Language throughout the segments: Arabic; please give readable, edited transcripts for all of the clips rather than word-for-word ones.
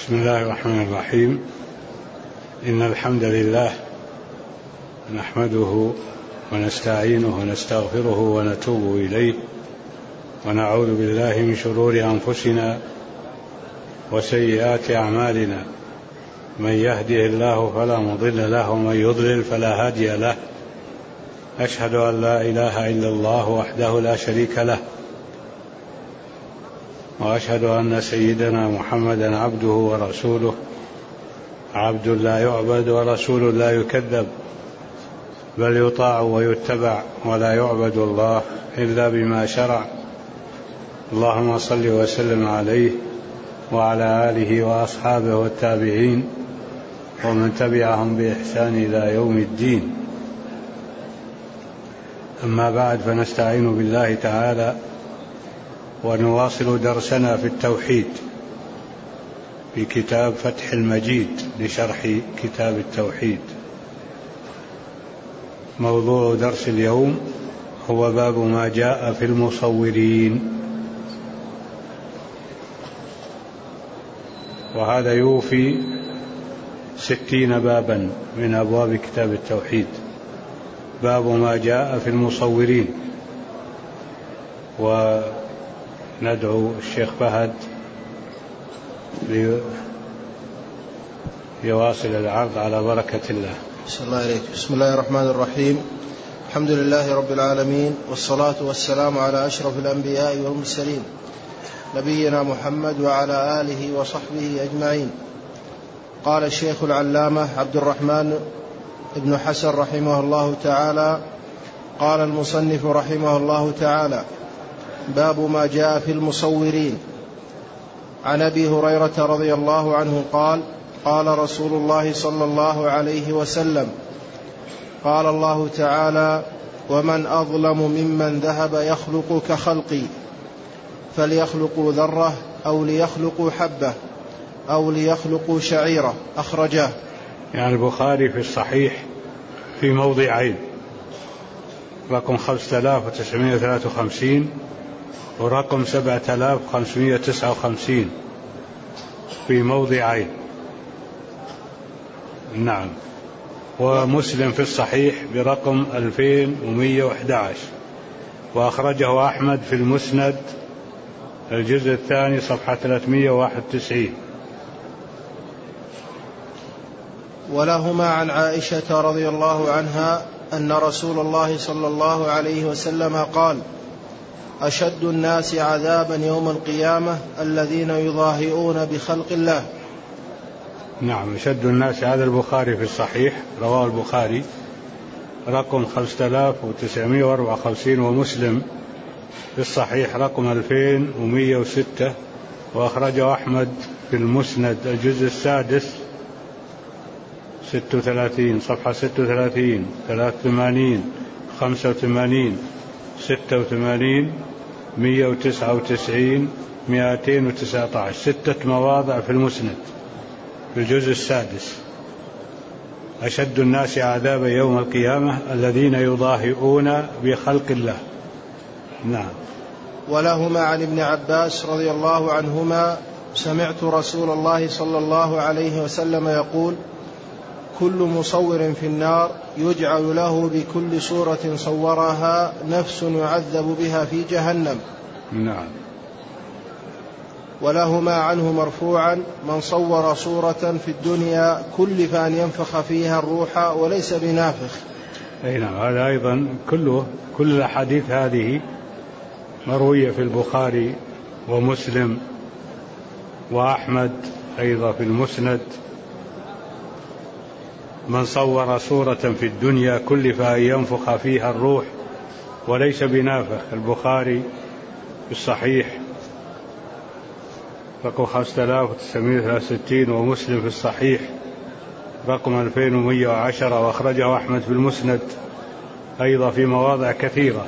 بسم الله الرحمن الرحيم. إن الحمد لله نحمده ونستعينه ونستغفره ونتوب إليه، ونعوذ بالله من شرور أنفسنا وسيئات أعمالنا. من يهده الله فلا مضل له، ومن يضلل فلا هادي له. أشهد أن لا إله إلا الله وحده لا شريك له، وأشهد أن سيدنا محمدا عبده ورسوله، عبد لا يعبد ورسول لا يكذب، بل يطاع ويتبع، ولا يعبد الله إلا بما شرع. اللهم صل وسلم عليه وعلى آله وأصحابه والتابعين ومن تبعهم بإحسان إلى يوم الدين. أما بعد، فنستعين بالله تعالى ونواصل درسنا في التوحيد في كتاب فتح المجيد لشرح كتاب التوحيد. موضوع درس اليوم هو باب ما جاء في المصورين، وهذا يوفي 60 بابا من أبواب كتاب التوحيد. باب ما جاء في المصورين. وندعو الشيخ فهد ليواصل العرض على بركة الله. بسم الله الرحمن الرحيم. الحمد لله رب العالمين، والصلاة والسلام على أشرف الأنبياء والمرسلين، نبينا محمد وعلى آله وصحبه أجمعين. قال الشيخ العلامة عبد الرحمن بن حسن رحمه الله تعالى: قال المصنف رحمه الله تعالى: باب ما جاء في المصورين. عن أبي هريرة رضي الله عنه قال: قال رسول الله صلى الله عليه وسلم: قال الله تعالى: ومن أظلم ممن ذهب يخلق كخلقي، فليخلقوا ذرة أو ليخلقوا حبة أو ليخلقوا شعيرة. أخرجاه. يعني البخاري في الصحيح في موضعين، رقم 5953 ورقم 7559 في موضعين. نعم. ومسلم في الصحيح برقم 2111، وأخرجه أحمد في المسند الجزء الثاني صفحة 391. ولهما عن عائشة رضي الله عنها أن رسول الله صلى الله عليه وسلم قال: أشد الناس عذابا يوم القيامة الذين يضاهئون بخلق الله. نعم، أشد الناس، هذا البخاري في الصحيح، رواه البخاري رقم 5954، ومسلم في الصحيح رقم 2106، وأخرجه أحمد في المسند الجزء السادس 36 صفحة 36 83 85 86 199 219، 6 مواضع في المسند في الجزء السادس. أشد الناس عذابا يوم القيامة الذين يضاهئون بخلق الله. نعم. ولهما عن ابن عباس رضي الله عنهما: سمعت رسول الله صلى الله عليه وسلم يقول: كل مصور في النار يجعل له بكل صورة صورها نفس يعذب بها في جهنم. نعم. ولهما عنه مرفوعا: من صور صورة في الدنيا كلف أن ينفخ فيها الروح وليس بنافخ. أي نعم. هذا أيضا كل الأحاديث هذه مروية في البخاري ومسلم وأحمد أيضا في المسند. من صور صورة في الدنيا كلف أن ينفخ فيها الروح وليس بنافخ. البخاري في الصحيح رقم 5963، ومسلم في الصحيح رقم 2110، وأخرجه أحمد في المسند أيضا في مواضع كثيرة.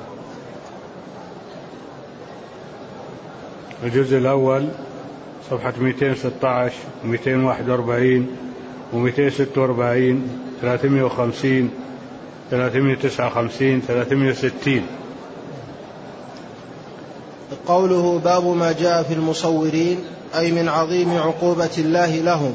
الجزء الأول صفحة 216 و241 و246 350 359 360. قوله باب ما جاء في المصورين أي من عظيم عقوبة الله لهم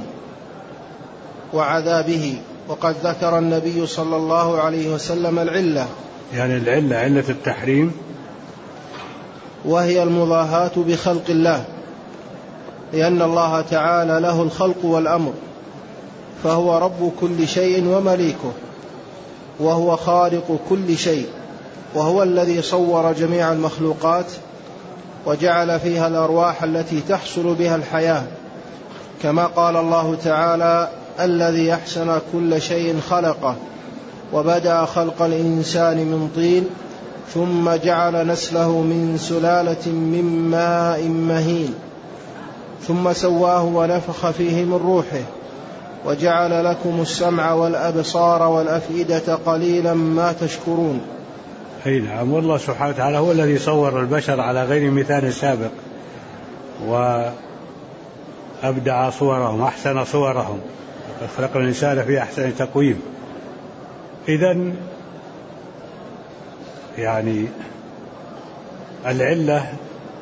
وعذابه. وقد ذكر النبي صلى الله عليه وسلم العلة، يعني العلة علة التحريم، وهي المضاهاة بخلق الله، لأن الله تعالى له الخلق والأمر، فهو رب كل شيء ومليكه، وهو خالق كل شيء، وهو الذي صور جميع المخلوقات وجعل فيها الأرواح التي تحصل بها الحياة، كما قال الله تعالى: الذي أحسن كل شيء خلقه وبدأ خلق الإنسان من طين ثم جعل نسله من سلالة من ماء مهين ثم سواه ونفخ فيه من روحه وجعل لكم السمع والأبصار والأفئدة قليلا ما تشكرون. أي نعم. والله سبحانه وتعالى هو الذي صور البشر على غير مثال سابق، وأبدع صورهم، أحسن صورهم، خلق الإنسان في أحسن تقويم. إذن يعني العلة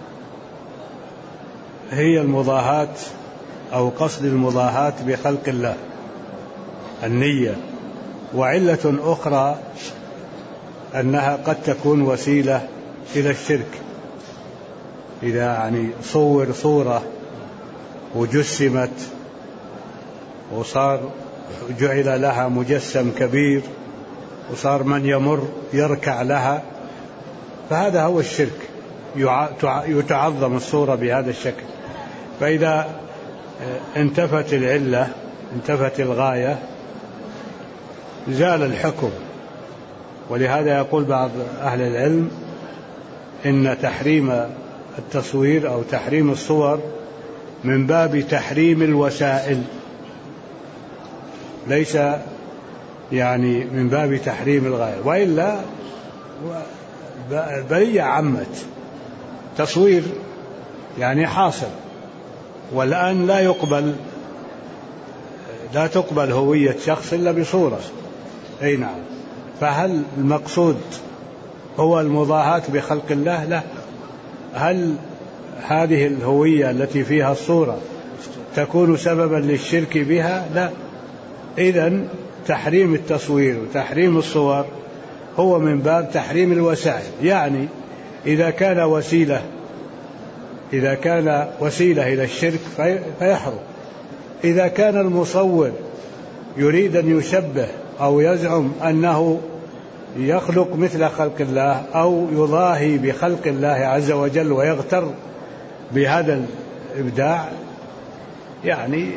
هي المضاهاة أو قصد المضاهاة بخلق الله، النية. وعلة أخرى أنها قد تكون وسيلة إلى الشرك، إذا يعني صور صورة وجسمت وصار جعل لها مجسم كبير وصار من يمر يركع لها، فهذا هو الشرك، يتعظم الصورة بهذا الشكل. فإذا انتفت العلة، انتفت الغاية، زال الحكم. ولهذا يقول بعض أهل العلم إن تحريم التصوير أو تحريم الصور من باب تحريم الوسائل، ليس يعني من باب تحريم الغاية، وإلا بلية عمت. تصوير يعني حاصل، والآن لا تقبل هوية شخص إلا بصورة. أي نعم. فهل المقصود هو المضاهاة بخلق الله؟ لا. هل هذه الهوية التي فيها الصورة تكون سببا للشرك بها؟ لا. إذن تحريم التصوير وتحريم الصور هو من باب تحريم الوسائل، يعني إذا كان وسيلة إلى الشرك فيحرم. إذا كان المصور يريد أن يشبه أو يزعم أنه يخلق مثل خلق الله أو يضاهي بخلق الله عز وجل ويغتر بهذا الإبداع، يعني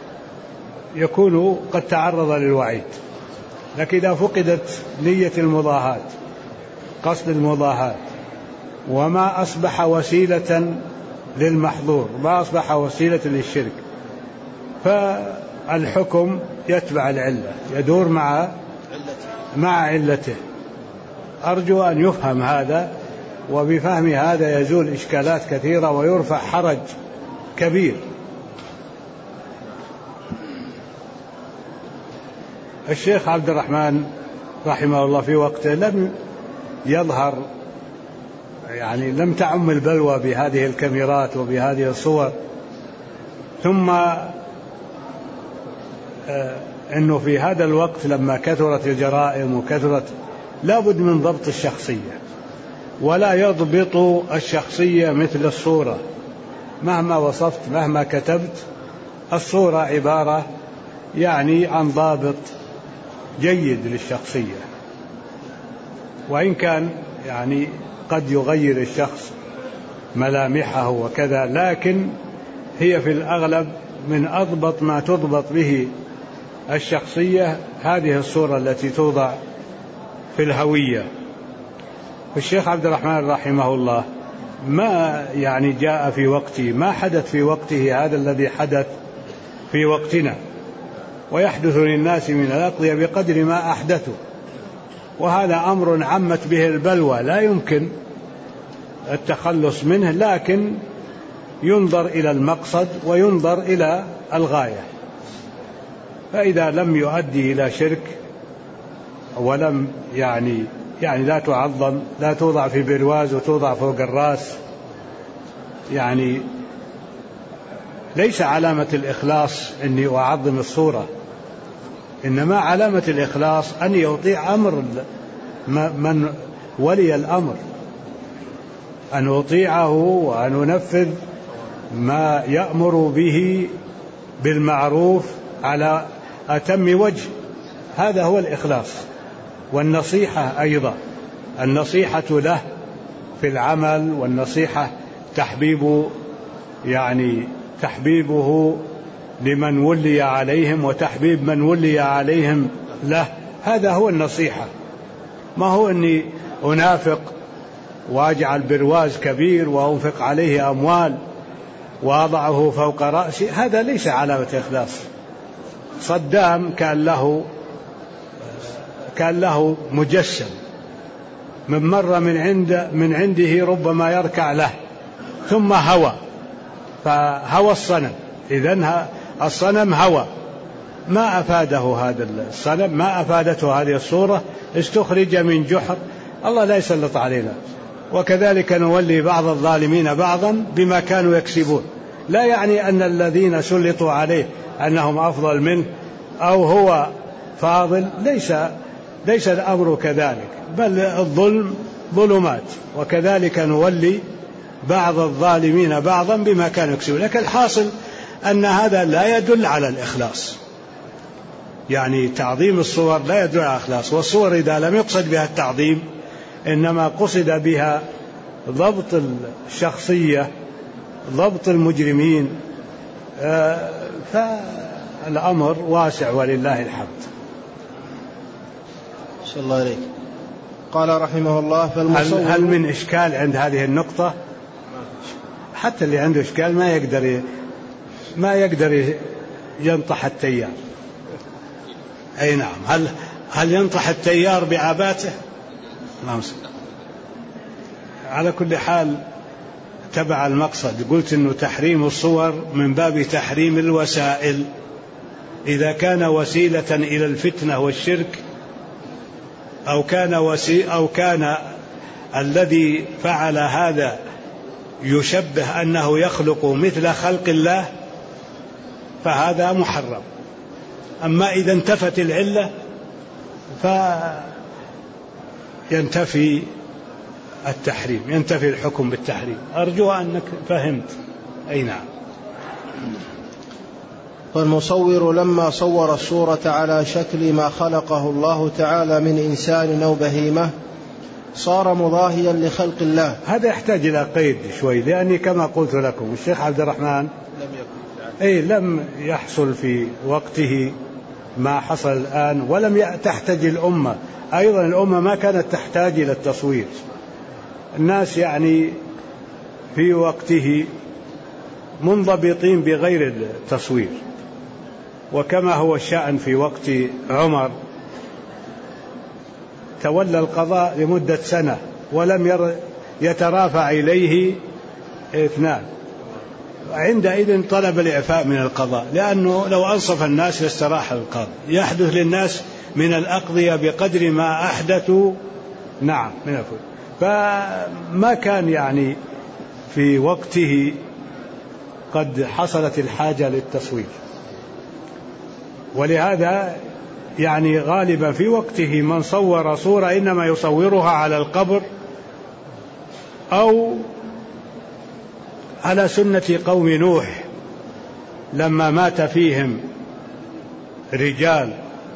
يكون قد تعرض للوعيد. لكن إذا فقدت نية المضاهاة، قصد المضاهاة، وما أصبح وسيلة للمحظور، ما أصبح وسيلة للشرك، فالحكم يتبع العلة، يدور مع علته. أرجو أن يفهم هذا، وبفهم هذا يزول إشكالات كثيرة ويرفع حرج كبير. الشيخ عبد الرحمن رحمه الله في وقته لم يظهر، يعني لم تعم البلوى بهذه الكاميرات وبهذه الصور، ثم أنه في هذا الوقت لما كثرت الجرائم وكثرت، لابد من ضبط الشخصية، ولا يضبط الشخصية مثل الصورة. مهما وصفت، مهما كتبت، الصورة عبارة يعني عن ضابط جيد للشخصية، وإن كان يعني قد يغير الشخص ملامحه وكذا، لكن هي في الأغلب من أضبط ما تضبط به الشخصية هذه الصورة التي توضع في الهوية. الشيخ عبد الرحمن رحمه الله ما يعني جاء في وقته، ما حدث في وقته هذا الذي حدث في وقتنا، ويحدث للناس من الأقضية بقدر ما أحدثوا، وهذا أمر عمت به البلوى لا يمكن التخلص منه، لكن ينظر إلى المقصد وينظر إلى الغاية. فإذا لم يؤدي إلى شرك ولم يعني لا تعظم، لا توضع في برواز وتوضع فوق الرأس يعني ليس علامة الإخلاص أني أعظم الصورة، إنما علامة الإخلاص أن يطيع أمر من ولي الأمر، أن أطيعه وأن أنفذ ما يأمر به بالمعروف على أتم وجه. هذا هو الإخلاص. والنصيحة أيضا، النصيحة له في العمل، والنصيحة تحبيبه لمن ولي عليهم وتحبيب من ولي عليهم له. هذا هو النصيحة. ما هو أني أنافق وأجعل برواز كبير وأنفق عليه أموال وأضعه فوق رأسي، هذا ليس علامة إخلاص. صدام كان له مجسم، من مر من عنده ربما يركع له، ثم هوى، فهوى الصنم. إذن الصنم هوى، ما أفاده هذا الصنم، ما أفادته هذه الصورة، استخرج من جحر. الله لا يسلط علينا. وكذلك نولي بعض الظالمين بعضا بما كانوا يكسبون. لا يعني أن الذين سلطوا عليه أنهم أفضل منه أو هو فاضل، ليس الأمر كذلك، بل الظلم ظلمات، وكذلك نولي بعض الظالمين بعضا بما كانوا يكسبون. لكن الحاصل أن هذا لا يدل على الإخلاص، يعني تعظيم الصور لا يدل على الإخلاص. والصور إذا لم يقصد بها التعظيم، إنما قصد بها ضبط الشخصية، ضبط المجرمين، فالأمر واسع ولله الحمد. صلى الله عليه. قال رحمه الله: هل من إشكال عند هذه النقطة؟ حتى اللي عنده إشكال ما يقدر ينطح التيار. أي نعم. هل ينطح التيار بعباته؟ نعم. على كل حال تبع المقصد. قلت إنه تحريم الصور من باب تحريم الوسائل. إذا كان وسيلة إلى الفتنة والشرك، أو كان الذي فعل هذا يشبه أنه يخلق مثل خلق الله، فهذا محرم. أما إذا انتفت العلة فينتفي التحريم، ينتفي الحكم بالتحريم. أرجو أنك فهمت. أي نعم. فالمصور لما صور الصورة على شكل ما خلقه الله تعالى من إنسان أو بهيمة صار مضاهيا لخلق الله. هذا يحتاج إلى قيد شوي، لأني كما قلت لكم الشيخ عبد الرحمن لم يحصل في وقته ما حصل الآن، ولم تحتاج الأمة. أيضا الأمة ما كانت تحتاج إلى التصوير. الناس يعني في وقته منضبطين بغير التصوير. وكما هو الشأن في وقت عمر، تولى القضاء لمدة سنة ولم يترافع إليه اثنان. عندئذ طلب الإعفاء من القضاء، لأنه لو أنصف الناس لاستراح القاضي. يحدث للناس من الأقضية بقدر ما أحدثوا. نعم، من الفضل. فما كان يعني في وقته قد حصلت الحاجة للتصوير، ولهذا يعني غالبا في وقته من صور صورة إنما يصورها على القبر أو على سنة قوم نوح لما مات فيهم رجال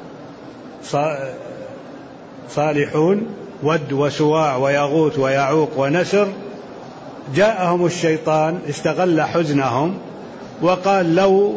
صالحون، ود وسواع ويغوث ويعوق ونسر، جاءهم الشيطان استغل حزنهم وقال: لو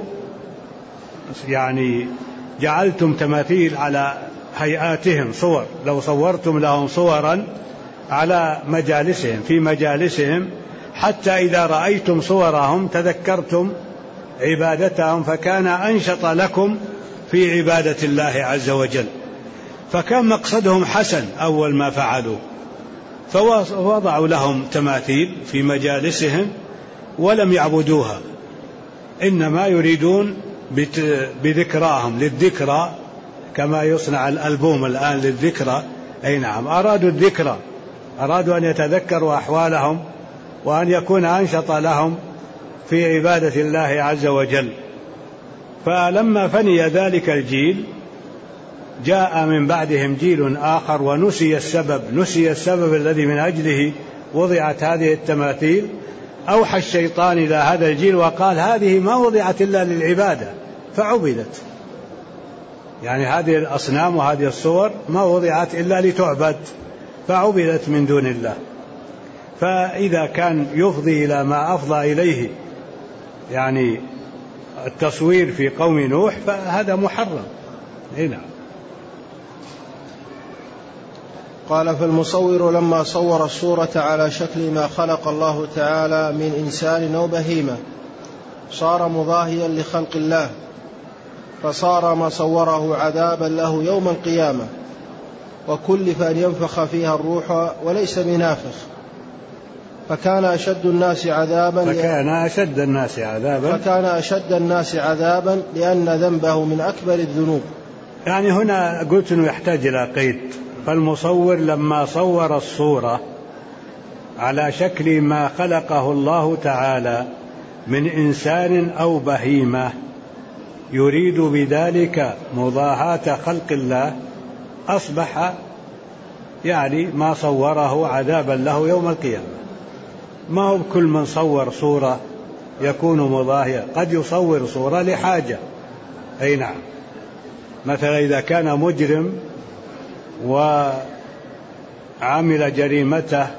يعني جعلتم تماثيل على هيئاتهم صور، لو صورتم لهم صورا على مجالسهم في مجالسهم، حتى إذا رأيتم صورهم تذكرتم عبادتهم، فكان أنشط لكم في عبادة الله عز وجل. فكان مقصدهم حسن أول ما فعلوا، فوضعوا لهم تماثيل في مجالسهم ولم يعبدوها، إنما يريدون بذكراهم للذكرى، كما يصنع الألبوم الآن للذكرى. أي نعم، أرادوا الذكرى، أرادوا أن يتذكروا أحوالهم وأن يكون أنشط لهم في عبادة الله عز وجل. فلما فني ذلك الجيل جاء من بعدهم جيل آخر ونسي السبب الذي من أجله وضعت هذه التماثيل. أوحى الشيطان إلى هذا الجيل وقال هذه ما وضعت إلا للعبادة فعبدت، يعني هذه الأصنام وهذه الصور ما وضعت إلا لتعبد فعبدت من دون الله. فإذا كان يفضي إلى ما أفضى إليه يعني التصوير في قوم نوح فهذا محرم. هنا قال: فالمصور لما صور الصورة على شكل ما خلق الله تعالى من إنسان أو بهيمة صار مضاهيا لخلق الله، فصار ما صوره عذابا له يوم القيامة، وكلف أن ينفخ فيها الروح وليس بنافخ، فكان أشد الناس عذابا لأن ذنبه من أكبر الذنوب. يعني هنا قلت أنه يحتاج إلى قيد. فالمصور لما صور الصورة على شكل ما خلقه الله تعالى من إنسان أو بهيمة يريد بذلك مضاهاة خلق الله، أصبح يعني ما صوره عذابا له يوم القيامة. ما هو كل من صور صورة يكون مضاهيا، قد يصور صورة لحاجة. أي نعم، مثلا إذا كان مجرم وعمل جريمته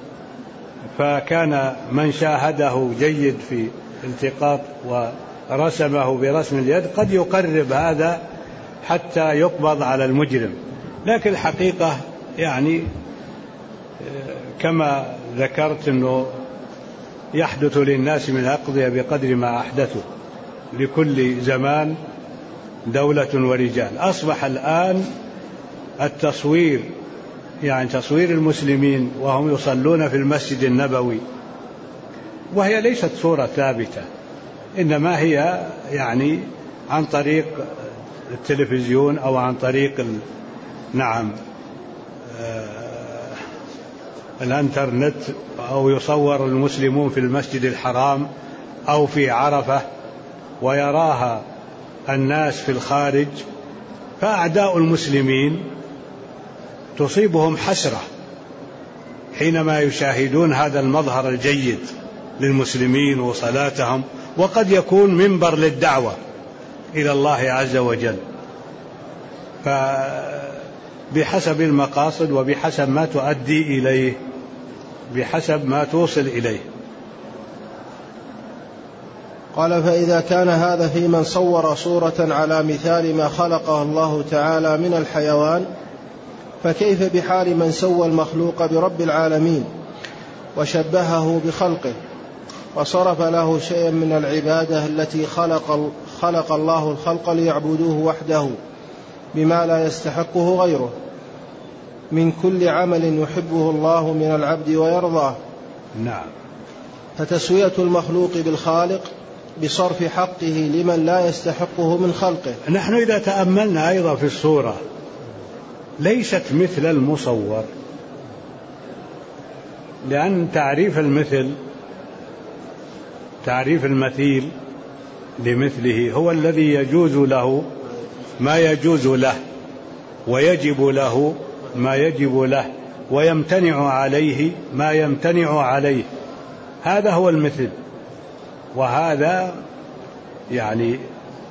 فكان من شاهده جيد في التقاط ورسمه برسم اليد قد يقرب هذا حتى يقبض على المجرم، لكن الحقيقة يعني كما ذكرت أنه يحدث للناس من الأقضية بقدر ما أحدثوا، لكل زمان دولة ورجال. أصبح الآن التصوير يعني تصوير المسلمين وهم يصلون في المسجد النبوي، وهي ليست صورة ثابتة، إنما هي يعني عن طريق التلفزيون أو عن طريق الانترنت، أو يصور المسلمون في المسجد الحرام أو في عرفة ويراها الناس في الخارج، فأعداء المسلمين تصيبهم حسرة حينما يشاهدون هذا المظهر الجيد للمسلمين وصلاتهم، وقد يكون منبر للدعوة إلى الله عز وجل. فبحسب المقاصد وبحسب ما تؤدي إليه، بحسب ما توصل إليه. قال: فإذا كان هذا في من صور صورة على مثال ما خلقه الله تعالى من الحيوان، فكيف بحال من سوى المخلوق برب العالمين وشبهه بخلقه وصرف له شيئا من العبادة التي خلق الله الخلق ليعبدوه وحده بما لا يستحقه غيره من كل عمل يحبه الله من العبد ويرضاه. نعم. فتسوية المخلوق بالخالق بصرف حقه لمن لا يستحقه من خلقه. نحن إذا تأملنا أيضا في الصورة ليست مثل المصور، لأن تعريف المثيل لمثله هو الذي يجوز له ما يجوز له، ويجب له ما يجب له، ويمتنع عليه ما يمتنع عليه. هذا هو المثل، وهذا يعني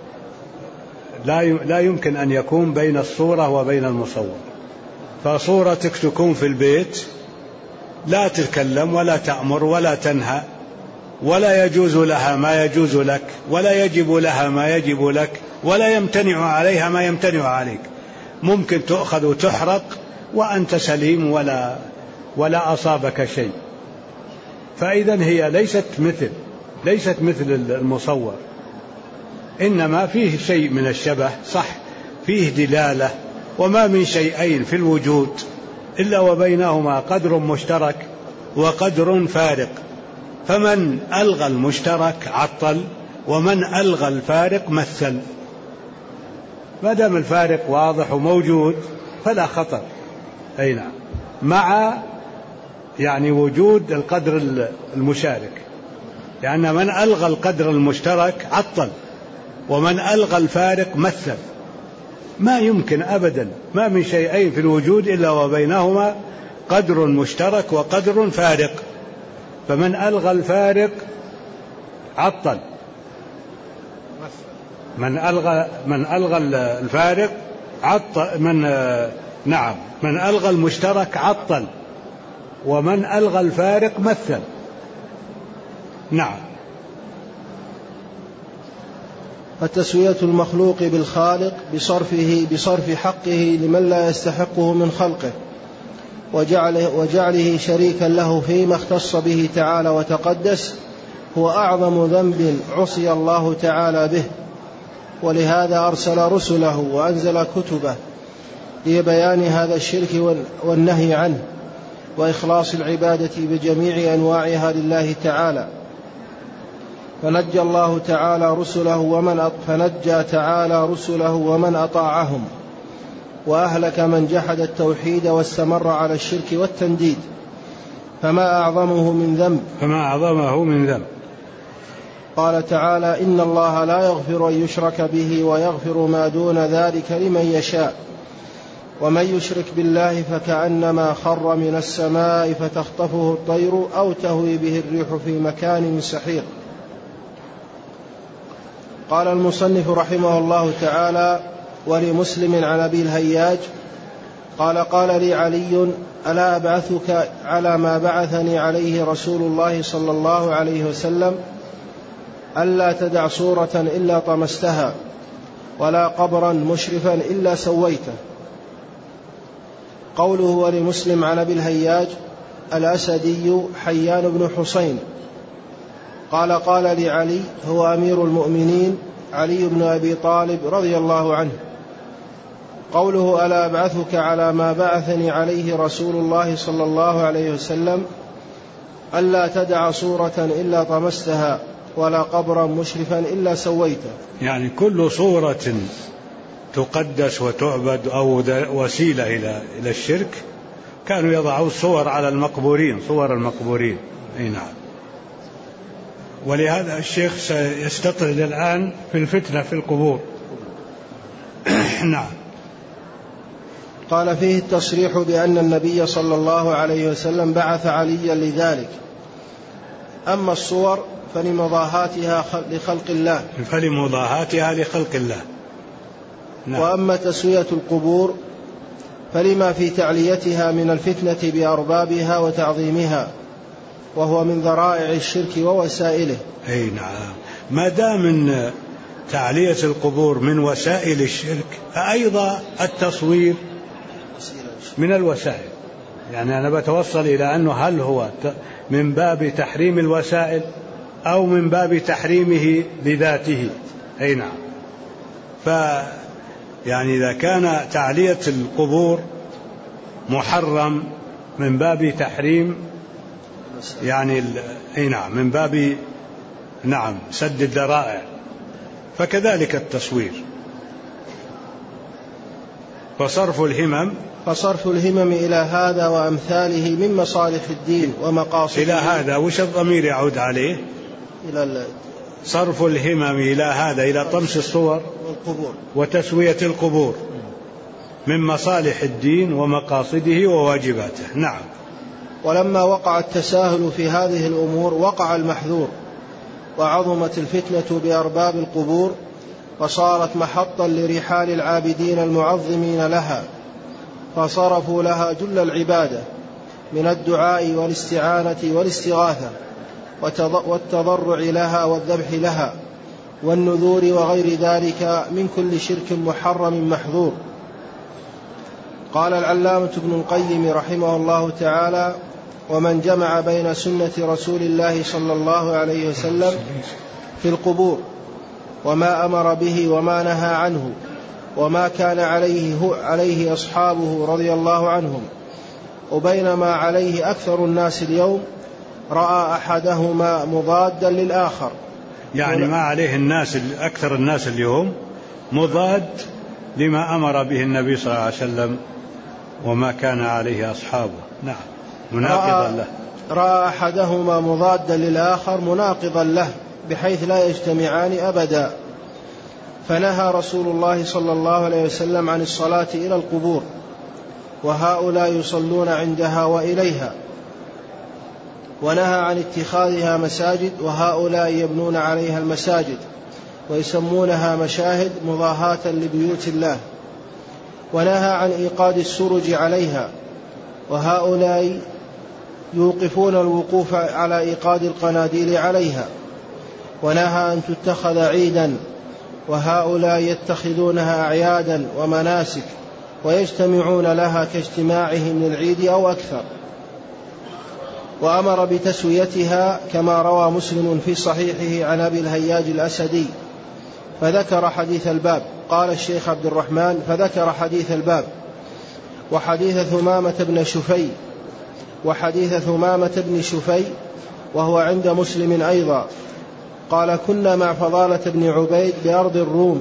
لا يمكن أن يكون بين الصورة وبين المصور. فصورتك تكون في البيت لا تتكلم ولا تأمر ولا تنهى، ولا يجوز لها ما يجوز لك، ولا يجب لها ما يجب لك، ولا يمتنع عليها ما يمتنع عليك. ممكن تؤخذ وتحرق وأنت سليم ولا أصابك شيء. فإذن هي ليست مثل المصور، إنما فيه شيء من الشبه، صح، فيه دلالة، وما من شيئين في الوجود إلا وبينهما قدر مشترك وقدر فارق، فمن ألغى المشترك عطل، ومن ألغى الفارق مثل. ما دام الفارق واضح وموجود فلا خطر. أي نعم، مع يعني وجود القدر المشارك، لأن من ألغى القدر المشترك عطل، ومن ألغى الفارق مثل. ما يمكن أبدا، ما من شيئين في الوجود إلا وبينهما قدر مشترك وقدر فارق، فمن ألغى الفارق عطل، من ألغى الفارق عطل، من ألغى المشترك عطل، ومن ألغى الفارق مثل. نعم. فتسوية المخلوق بالخالق بصرف حقه لمن لا يستحقه من خلقه، وجعله شريكا له فيما اختص به تعالى وتقدس، هو أعظم ذنب عصي الله تعالى به. ولهذا أرسل رسله وأنزل كتبه لبيان هذا الشرك والنهي عنه، وإخلاص العبادة بجميع أنواعها لله تعالى. فنجى تعالى رسله ومن أطاعهم، وأهلك من جحد التوحيد واستمر على الشرك والتنديد. فما أعظمه من ذنب. قال تعالى: إن الله لا يغفر أن يشرك به ويغفر ما دون ذلك لمن يشاء، ومن يشرك بالله فكأنما خر من السماء فتخطفه الطير أو تهوي به الريح في مكان سحيق. قال المصنف رحمه الله تعالى: ولمسلم عن أبي الهياج قال لي علي: ألا أبعثك على ما بعثني عليه رسول الله صلى الله عليه وسلم، ألا تدع صورة إلا طمستها، ولا قبرا مشرفا إلا سويته. قوله ولمسلم عن أبي الهياج الأسدي حيان بن حسين قال لي علي، هو أمير المؤمنين علي بن أبي طالب رضي الله عنه. قوله ألا أبعثك على ما بعثني عليه رسول الله صلى الله عليه وسلم، ألا تدع صورة إلا طمستها، ولا قبرا مشرفا إلا سويته. يعني كل صورة تقدس وتعبد أو وسيلة إلى الشرك كانوا يضعون صور على المقبورين، صور المقبورين. أي نعم. ولهذا الشيخ سيستطرد الآن في الفتنة في القبور. نعم. قال فيه التصريح بأن النبي صلى الله عليه وسلم بعث عليا لذلك. أما الصور فلمضاهاتها لخلق الله. نعم. وأما تسوية القبور فلما في تعليتها من الفتنة بأربابها وتعظيمها، وهو من ذرائع الشرك ووسائله. أي نعم. ما دام من تعلية القبور من وسائل الشرك، فأيضا التصوير من الوسائل. يعني أنا بتوصل إلى أنه هل هو من باب تحريم الوسائل أو من باب تحريمه لذاته. أي نعم. يعني إذا كان تعلية القبور محرم من باب تحريم، يعني من باب سد الذرائع، فكذلك التصوير. فصرف الهمم إلى هذا وأمثاله من مصالح الدين ومقاصده. إلى هذا وش الضمير يعود عليه؟ صرف الهمم إلى هذا، إلى طمس الصور وتسوية القبور من مصالح الدين ومقاصده وواجباته. نعم. ولما وقع التساهل في هذه الأمور وقع المحذور، وعظمت الفتنة بأرباب القبور، وصارت محطا لرحال العابدين المعظمين لها، فصرفوا لها جل العبادة من الدعاء والاستعانة والاستغاثة والتضرع لها والذبح لها والنذور وغير ذلك من كل شرك محرم محظور. قال العلامة ابن القيم رحمه الله تعالى: ومن جمع بين سنة رسول الله صلى الله عليه وسلم في القبور وما أمر به وما نهى عنه وما كان عليه أصحابه رضي الله عنهم، وبين ما عليه أكثر الناس اليوم، رأى أحدهما مضادا للآخر. يعني ما عليه أكثر الناس اليوم مضاد لما أمر به النبي صلى الله عليه وسلم وما كان عليه أصحابه. نعم. مناقضا له، رأى أحدهما مضادا للآخر مناقضا له بحيث لا يجتمعان أبدا، فنهى رسول الله صلى الله عليه وسلم عن الصلاة إلى القبور، وهؤلاء يصلون عندها وإليها، ونهى عن اتخاذها مساجد، وهؤلاء يبنون عليها المساجد ويسمونها مشاهد مضاهاة لبيوت الله، ونهى عن إيقاد السرج عليها، وهؤلاء يوقفون الوقوف على إيقاد القناديل عليها، ونهى أن تتخذ عيدا، وهؤلاء يتخذونها أعيادا ومناسك ويجتمعون لها كاجتماعهم للعيد أو أكثر، وأمر بتسويتها كما روى مسلم في صحيحه عن أبي الهياج الأسدي فذكر حديث الباب. قال الشيخ عبد الرحمن: فذكر حديث الباب وحديث ثمامة بن شفي وهو عند مسلم أيضا. قال: كنا مع فضالة بن عبيد بأرض الروم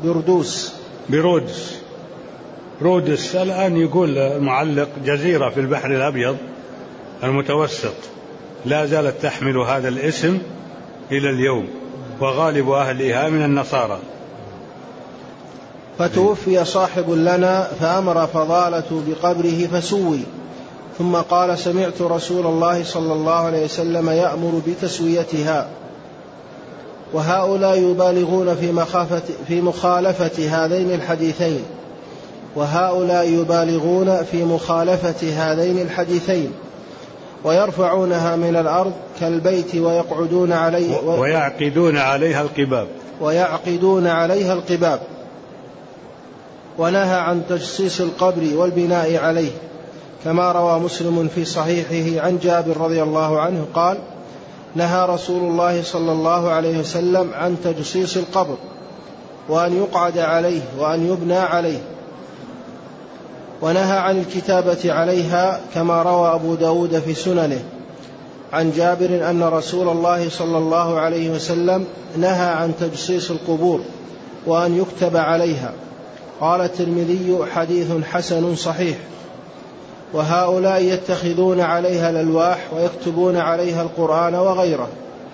برودس الآن يقول المعلق جزيرة في البحر الأبيض المتوسط، لا زالت تحمل هذا الاسم إلى اليوم، وغالب أهلها من النصارى. فتوفي صاحب لنا فأمر فضالة بقبره فسوي، ثم قال: سمعت رسول الله صلى الله عليه وسلم يأمر بتسويتها. وهؤلاء يبالغون في مخالفة هذين الحديثين ويرفعونها من الأرض كالبيت ويقعدون عليه ويعقدون عليها القباب. ونهى عن تجصيص القبر والبناء عليه، كما روى مسلم في صحيحه عن جابر رضي الله عنه قال: نهى رسول الله صلى الله عليه وسلم عن تجصيص القبر وأن يقعد عليه وأن يبنى عليه. ونهى عن الكتابة عليها، كما روى أبو داود في سننه عن جابر أن رسول الله صلى الله عليه وسلم نهى عن تجصيص القبور وأن يكتب عليها. قال الترمذي: حديث حسن صحيح. وهؤلاء يتخذون عليها الألواح ويكتبون عليها القرآن وغيره.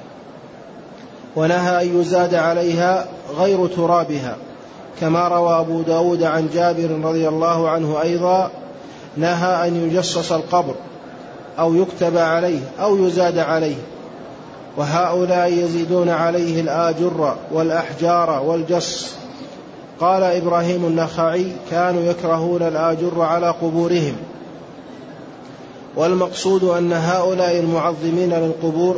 ونهى أن يزاد عليها غير ترابها، كما روى أبو داود عن جابر رضي الله عنه أيضا: نهى أن يجصص القبر أو يكتب عليه أو يزاد عليه. وهؤلاء يزيدون عليه الآجر والأحجار والجص. قال إبراهيم النخعي: كانوا يكرهون الآجر على قبورهم. والمقصود أن هؤلاء المعظمين للقبور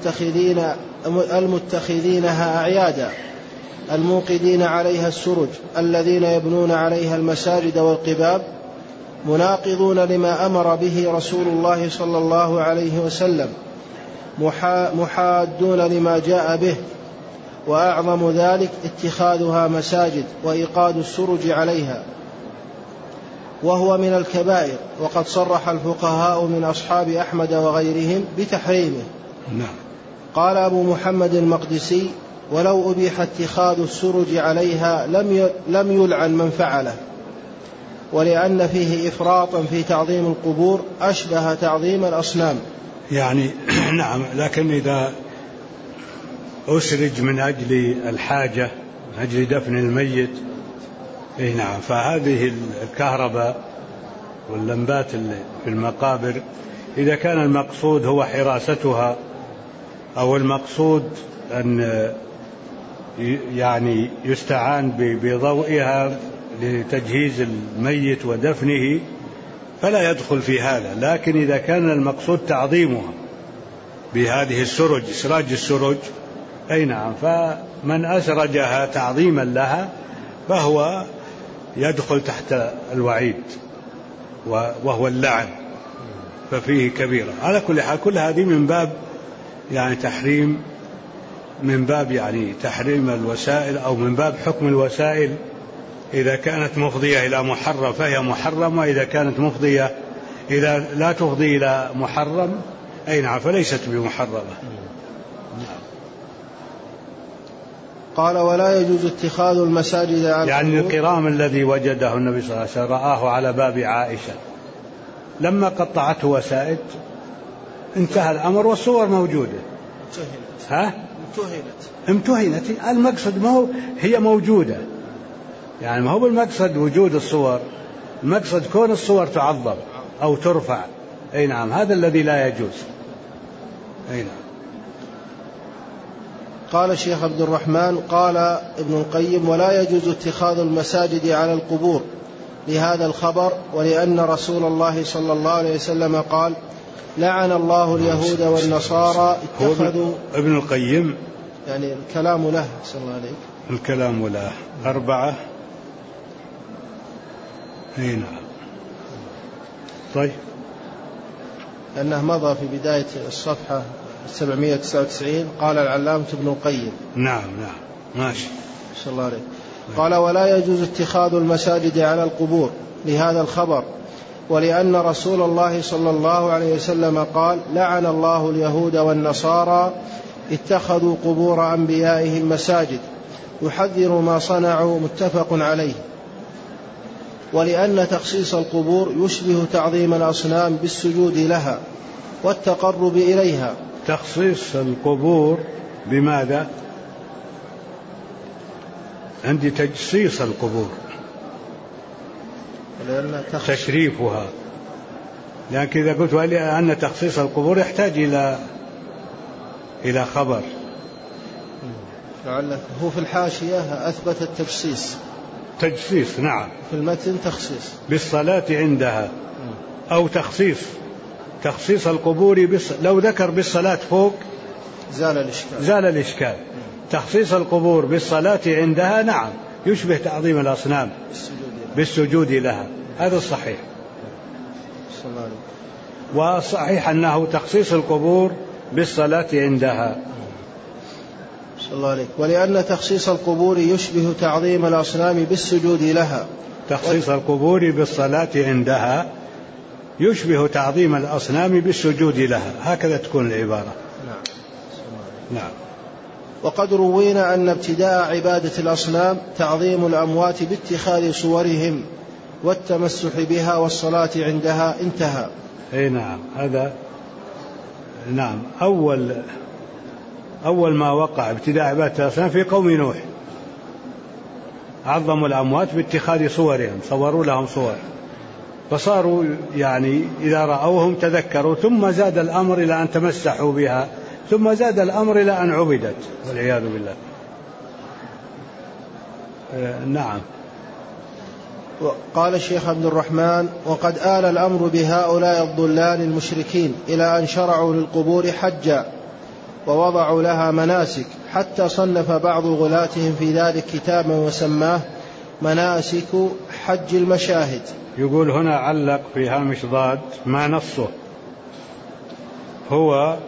المتخذينها أعيادا، الموقدين عليها السرج، الذين يبنون عليها المساجد والقباب، مناقضون لما أمر به رسول الله صلى الله عليه وسلم، محادون لما جاء به. وأعظم ذلك اتخاذها مساجد وإيقاد السرج عليها، وهو من الكبائر، وقد صرح الفقهاء من أصحاب أحمد وغيرهم بتحريمه. قال أبو محمد المقدسي: ولو أبيح اتخاذ السرج عليها لم يلعن من فعله، ولأن فيه إفراطا في تعظيم القبور أشبه تعظيم الأصنام. يعني نعم، لكن إذا أسرج من أجل الحاجة، من أجل دفن الميت، نعم، فهذه الكهرباء واللمبات في المقابر، إذا كان المقصود هو حراستها أو المقصود أن يعني يستعان بضوئها لتجهيز الميت ودفنه فلا يدخل في هذا. لكن إذا كان المقصود تعظيمها بهذه السرج، إسراج السرج، أي نعم، فمن أسرجها تعظيما لها فهو يدخل تحت الوعيد وهو اللعن، ففيه كبيرة. على كل حال، كل هذه من باب يعني تحريم، من باب يعني تحريم الوسائل، أو من باب حكم الوسائل. إذا كانت مفضية إلى محرم فهي محرم، وإذا كانت مفضية إذا لا تفضي إلى محرم، أي نعم، فليست بمحرمة. قال: ولا يجوز اتخاذ المساجد على يعني القرام الذي وجده النبي صلى الله عليه وسلم رآه على باب عائشة، لما قطعته وسائد انتهى الأمر والصور موجودة. امتهنت. المقصد ما هو هي موجودة، يعني ما هو بالمقصد وجود الصور، المقصد كون الصور تعظم أو ترفع. أي نعم، هذا الذي لا يجوز. أي نعم. قال الشيخ عبد الرحمن قال ابن القيم: ولا يجوز اتخاذ المساجد على القبور لهذا الخبر، ولأن رسول الله صلى الله عليه وسلم قال: لعن الله اليهود والنصارى اتخذوا. ابن القيم يعني الكلام له، صلى الله عليه. الكلام له 4. أي نعم. طيب، لأنه مضى في بداية الصفحة 799 قال العلامة ابن القيم. نعم ماشي. صلى الله عليه. قال: ولا يجوز اتخاذ المساجد على القبور لهذا الخبر، ولأن رسول الله صلى الله عليه وسلم قال: لعن الله اليهود والنصارى اتخذوا قبور أنبيائهم مساجد، يحذر ما صنعوا، متفق عليه. ولأن تخصيص القبور يشبه تعظيم الأصنام بالسجود لها والتقرب إليها. تخصيص القبور بماذا؟ عندي تجصيص القبور، تشريفها، لكن إذا قلت أن تخصيص القبور يحتاج إلى خبر. هو في الحاشية أثبت تجصيص. نعم، في المتن تخصيص بالصلاة عندها، أو تخصيص القبور لو ذكر بالصلاة فوق زال الإشكال. تخصيص القبور بالصلاة عندها نعم يشبه تعظيم الأصنام بالسجود لها، هذا الصحيح. والصحيح أنه تخصيص القبور بالصلاة عندها. صلى الله عليه. ولأن تخصيص القبور يشبه تعظيم الأصنام بالسجود لها. تخصيص القبور بالصلاة عندها يشبه تعظيم الأصنام بالسجود لها، هكذا تكون العبارة. نعم. وقد روينا أن ابتداء عبادة الأصنام تعظيم الأموات باتخاذ صورهم والتمسح بها والصلاة عندها، انتهى. أي نعم، هذا نعم أول ما وقع ابتداء عبادة الأصنام في قوم نوح، عظموا الأموات باتخاذ صورهم، صوروا لهم صور، فصاروا يعني إذا رأوهم تذكروا، ثم زاد الأمر إلى أن تمسحوا بها، ثم زاد الأمر إلى أن عبدت، والعياذ بالله. نعم. قال الشيخ عبد الرحمن: وقد آل الأمر بهؤلاء الضلال المشركين إلى أن شرعوا للقبور حجا ووضعوا لها مناسك، حتى صنف بعض غلاتهم في ذلك كتابا وسماه مناسك حج المشاهد. يقول هنا علق في هامش ضاد ما نصه هو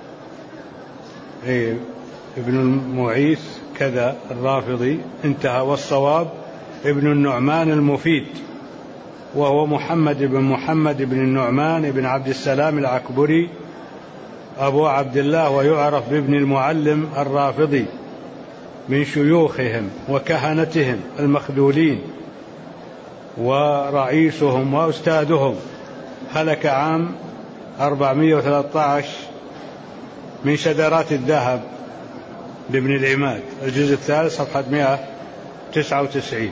ابن المعيث كذا الرافضي، انتهى. والصواب ابن النعمان المفيد، وهو محمد بن النعمان بن عبد السلام العكبري أبو عبد الله، ويعرف بابن المعلم الرافضي، من شيوخهم وكهنتهم المخذولين ورئيسهم وأستاذهم. هلك عام 413 من شذرات الذهب لابن العماد، الجزء الثالث صفحة 199.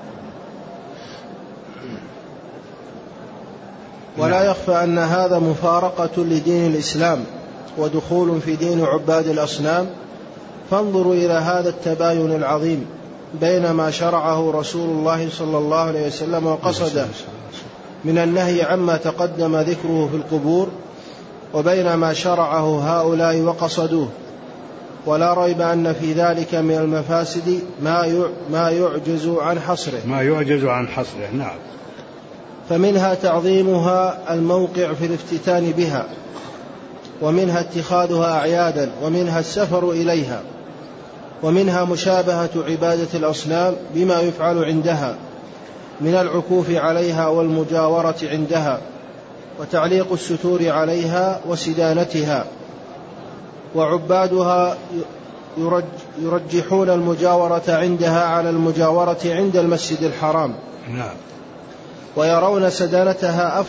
ولا يخفى أن هذا مفارقة لدين الإسلام ودخول في دين عباد الأصنام. فانظروا إلى هذا التباين العظيم بين ما شرعه رسول الله صلى الله عليه وسلم وقصده من النهي عما تقدم ذكره في القبور، وبين ما شرعه هؤلاء وقصدوه. ولا ريب أن في ذلك من المفاسد ما يعجز عن حصره. نعم. فمنها تعظيمها الموقع في الافتتان بها، ومنها اتخاذها أعيادا، ومنها السفر إليها، ومنها مشابهة عبادة الأصنام بما يفعل عندها من العكوف عليها والمجاورة عندها، وتعليق الستور عليها وسدانتها. وعبادها يرجحون المجاورة عندها على المجاورة عند المسجد الحرام. نعم. ويرون سدانتها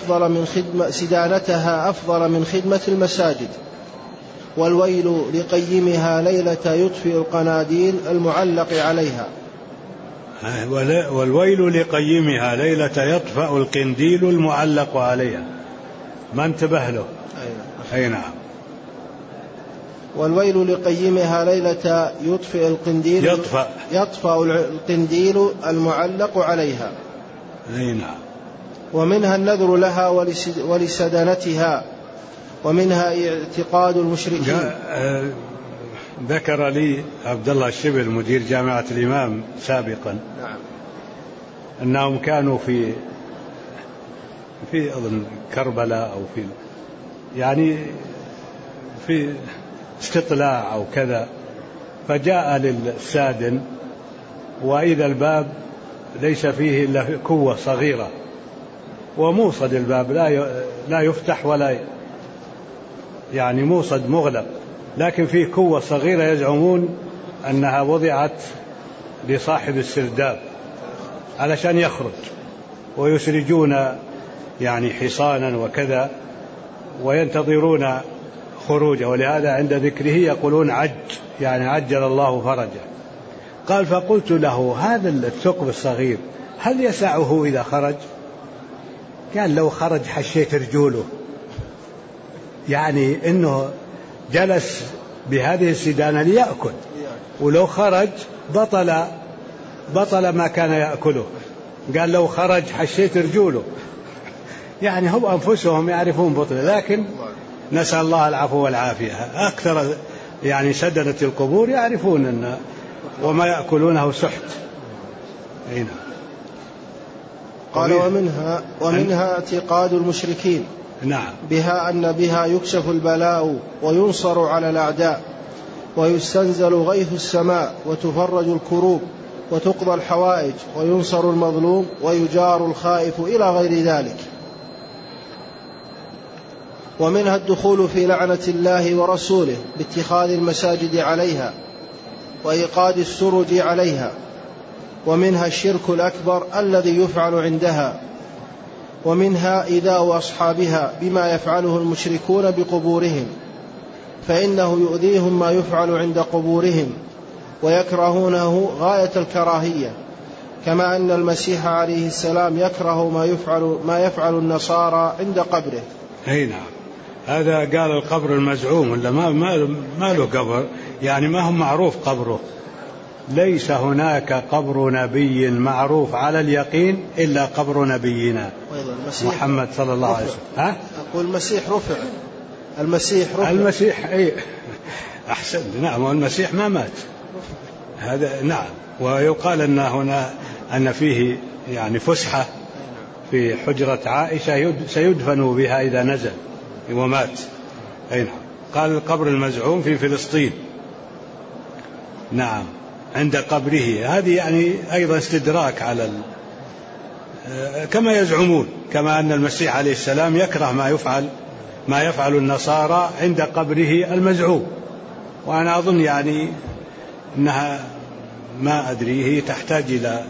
أفضل من خدمة المساجد. والويل لقيمها ليلة يطفئ القناديل المعلق عليها. والويل لقيمها ليلة يطفأ القنديل المعلق عليها، ما انتبه له. أي نعم. والويل لقيمها ليلة يطفئ القنديل المعلق عليها. أي نعم. ومنها النذر لها ولسدنتها، ومنها اعتقاد المشركين. ذكر لي عبد الله الشبل مدير جامعة الإمام سابقا أنهم كانوا في أظن كربلاء أو في استطلاع أو كذا، فجاء للسادن وإذا الباب ليس فيه إلا كوة صغيرة وموصد الباب لا يفتح ولا موصد مغلق، لكن فيه كوة صغيرة يزعمون أنها وضعت لصاحب السرداب علشان يخرج، ويسرجون حصانا وكذا وينتظرون خروجه، ولهذا عند ذكره يقولون عجل الله فرجه. قال فقلت له هذا الثقب الصغير هل يسعه إذا خرج؟ قال لو خرج حشيت رجوله، إنه جلس بهذه السدانة ليأكل، ولو خرج بطل ما كان يأكله. قال لو خرج حشيت رجوله، هم أنفسهم يعرفون بطله، لكن نسأل الله العفو والعافية. أكثر سدنة القبور يعرفون أن وما يأكلونه سحت. قال ومنها اعتقاد المشركين نعم بها يكشف البلاء وينصر على الأعداء ويستنزل غيث السماء وتفرج الكروب وتقضى الحوائج وينصر المظلوم ويجار الخائف إلى غير ذلك. ومنها الدخول في لعنة الله ورسوله باتخاذ المساجد عليها وإيقاد السرج عليها. ومنها الشرك الأكبر الذي يفعل عندها. ومنها إيذاء أصحابها بما يفعله المشركون بقبورهم، فإنه يؤذيهم ما يفعل عند قبورهم ويكرهونه غاية الكراهية، كما أن المسيح عليه السلام يكره ما يفعل النصارى عند قبره. نعم. هذا قال القبر المزعوم ولا ما له قبر، ما هو معروف قبره. ليس هناك قبر نبي معروف على اليقين إلا قبر نبينا محمد صلى الله عليه وسلم. أقول المسيح رفع. أحسن. نعم. والمسيح ما مات. هذا نعم. ويقال أن فيه فسحة في حجرة عائشة سيدفن بها إذا نزل ومات. نعم. قال القبر المزعوم في فلسطين. نعم. عند قبره. هذه أيضا استدراك على كما يزعمون، كما أن المسيح عليه السلام يكره ما يفعل النصارى عند قبره المزعوم. وأنا أظن أنها ما أدري هي تحتاج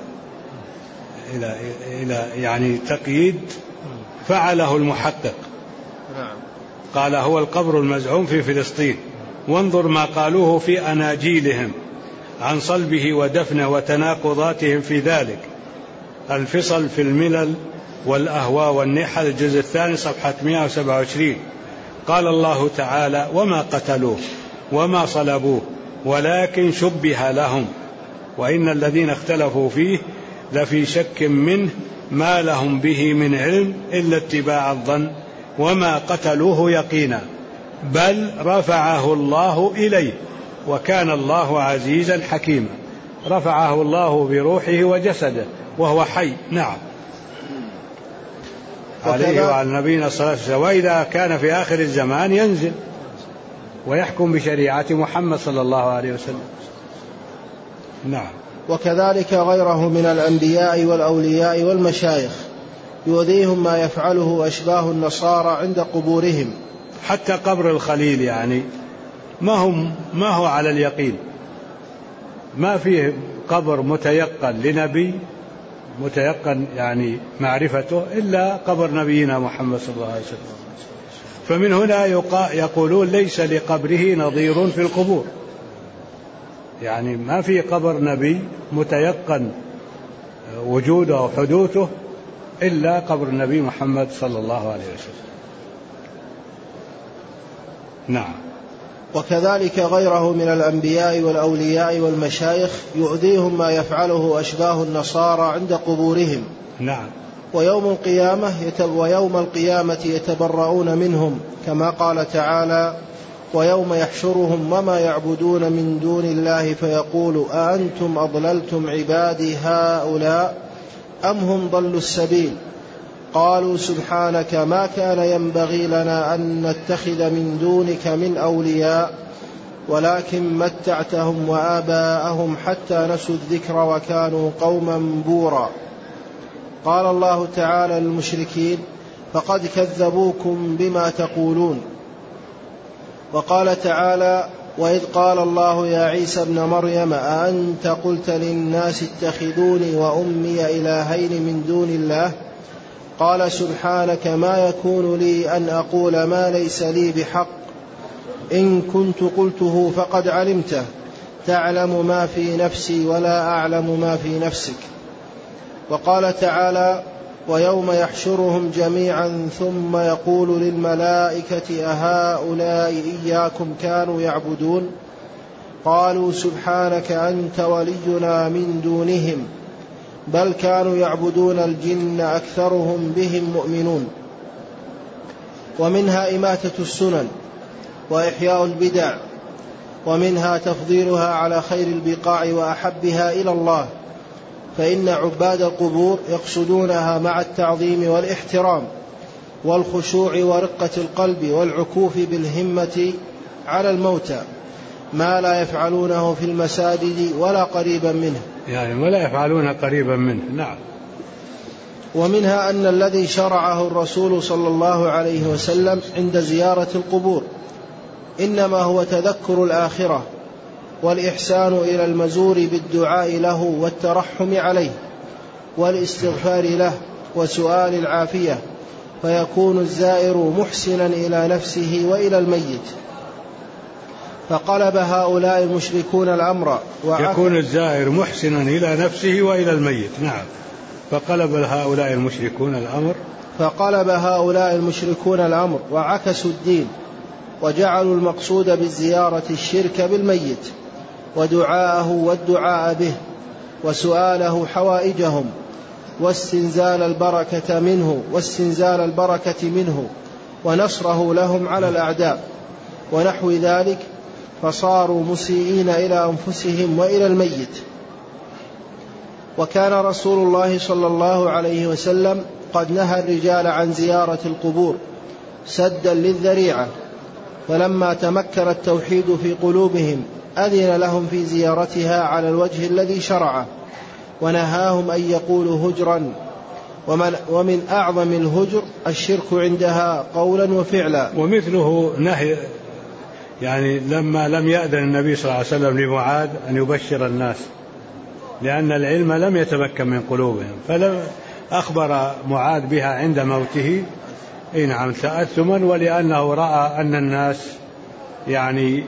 إلى تقييد فعله المحقق. قال هو القبر المزعوم في فلسطين، وانظر ما قالوه في أناجيلهم عن صلبه ودفنه وتناقضاتهم في ذلك. الفصل في الملل والأهواء والنحل الجزء الثاني صفحة 127. قال الله تعالى وما قتلوه وما صلبوه ولكن شبه لهم وإن الذين اختلفوا فيه لفي شك منه ما لهم به من علم إلا اتباع الظن وما قتلوه يقينا بل رفعه الله إليه وكان الله عزيزا حكيما. رفعه الله بروحه وجسده وهو حي. نعم. عليه وعلى نبينا الصلاة والسلام. وإذا كان في آخر الزمان ينزل ويحكم بشريعة محمد صلى الله عليه وسلم. نعم. وكذلك غيره من الأنبياء والأولياء والمشايخ يؤذيهم ما يفعله أشباه النصارى عند قبورهم. حتى قبر الخليل ما هو على اليقين، ما فيه قبر متيقن لنبي متيقن يعني معرفته إلا قبر نبينا محمد صلى الله عليه وسلم. فمن هنا يقولون ليس لقبره نظير في القبور، يعني ما في قبر نبي متيقن وجوده وحدوثه إلا قبر النبي محمد صلى الله عليه وسلم. نعم. وكذلك غيره من الأنبياء والأولياء والمشايخ يؤذيهم ما يفعله أشباه النصارى عند قبورهم. نعم. ويوم القيامة يتبرؤون منهم، كما قال تعالى: ويوم يحشرهم وما يعبدون من دون الله فيقول أأنتم أضللتم عبادي هؤلاء أم هم ضلوا السبيل قالوا سبحانك ما كان ينبغي لنا أن نتخذ من دونك من أولياء ولكن متعتهم وآباءهم حتى نسوا الذكر وكانوا قوما بورا. قال الله تعالى للمشركين: فقد كذبوكم بما تقولون. وقال تعالى: وإذ قال الله يا عيسى ابن مريم أأنت قلت للناس اتخذوني وأمي إلهين من دون الله قال سبحانك ما يكون لي أن أقول ما ليس لي بحق إن كنت قلته فقد علمته تعلم ما في نفسي ولا أعلم ما في نفسك. وقال تعالى: ويوم يحشرهم جميعا ثم يقول للملائكة أهؤلاء إياكم كانوا يعبدون قالوا سبحانك أنت ولينا من دونهم بل كانوا يعبدون الجن أكثرهم بهم مؤمنون. ومنها إماتة السنن وإحياء البدع، ومنها تفضيلها على خير البقاع وأحبها إلى الله، فإن عباد القبور يقصدونها مع التعظيم والاحترام والخشوع ورقة القلب والعكوف بالهمة على الموتى، ما لا يفعلونه في المساجد ولا قريبا منه، يعني ولا يفعلون قريبا منه. نعم. ومنها أن الذي شرعه الرسول صلى الله عليه وسلم عند زيارة القبور إنما هو تذكر الآخرة والإحسان إلى المزور بالدعاء له والترحم عليه والاستغفار له وسؤال العافية، فيكون الزائر محسنا إلى نفسه وإلى الميت. فقلب هؤلاء المشركون الأمر يكون الزائر محسنا إلى نفسه وإلى الميت. نعم. فقلب هؤلاء المشركون الأمر وعكسوا الدين وجعلوا المقصود بالزيارة الشرك بالميت ودعاءه والدعاء به وسؤاله حوائجهم واستنزال البركة منه ونصره لهم على الأعداء ونحو ذلك، فصاروا مسيئين إلى أنفسهم وإلى الميت. وكان رسول الله صلى الله عليه وسلم قد نهى الرجال عن زيارة القبور سدا للذريعة، فلما تمكن التوحيد في قلوبهم أذن لهم في زيارتها على الوجه الذي شرعه، ونهاهم أن يقولوا هجرا، ومن أعظم الهجر الشرك عندها قولا وفعلا. ومثله نهي يعني لما لم يأذن النبي صلى الله عليه وسلم لمعاذ أن يبشر الناس لأن العلم لم يتمكن من قلوبهم، فلم أخبر معاذ بها عند موته نعم تأثما، ولأنه رأى أن الناس يعني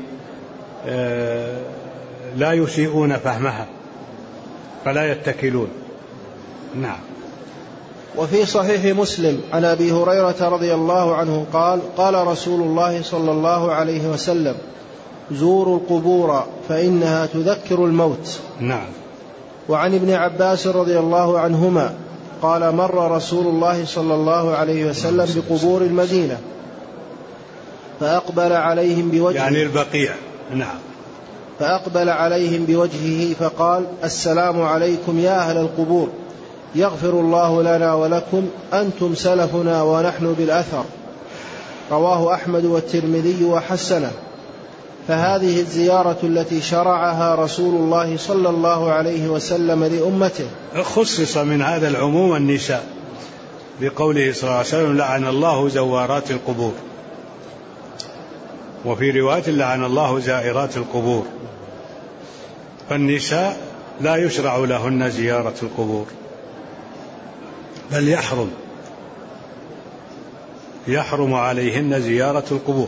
لا يسيئون فهمها فلا يتكلون. نعم. وفي صحيح مسلم عن أبي هريرة رضي الله عنه قال: قال رسول الله صلى الله عليه وسلم: زوروا القبور فإنها تذكر الموت. نعم. وعن ابن عباس رضي الله عنهما قال: مر رسول الله صلى الله عليه وسلم بقبور المدينة فأقبل عليهم بوجهه، يعني البقيع. نعم. فأقبل عليهم بوجهه فقال: السلام عليكم يا أهل القبور، يغفر الله لنا ولكم، أنتم سلفنا ونحن بالأثر. رواه أحمد والترمذي وحسنه. فهذه الزيارة التي شرعها رسول الله صلى الله عليه وسلم لأمته. خصص من هذا العموم النساء بقوله صلى الله عليه وسلم: لعن الله زوارات القبور، وفي رواية لعن الله زائرات القبور. فالنساء لا يشرع لهن زيارة القبور، بل يحرم عليهن زيارة القبور.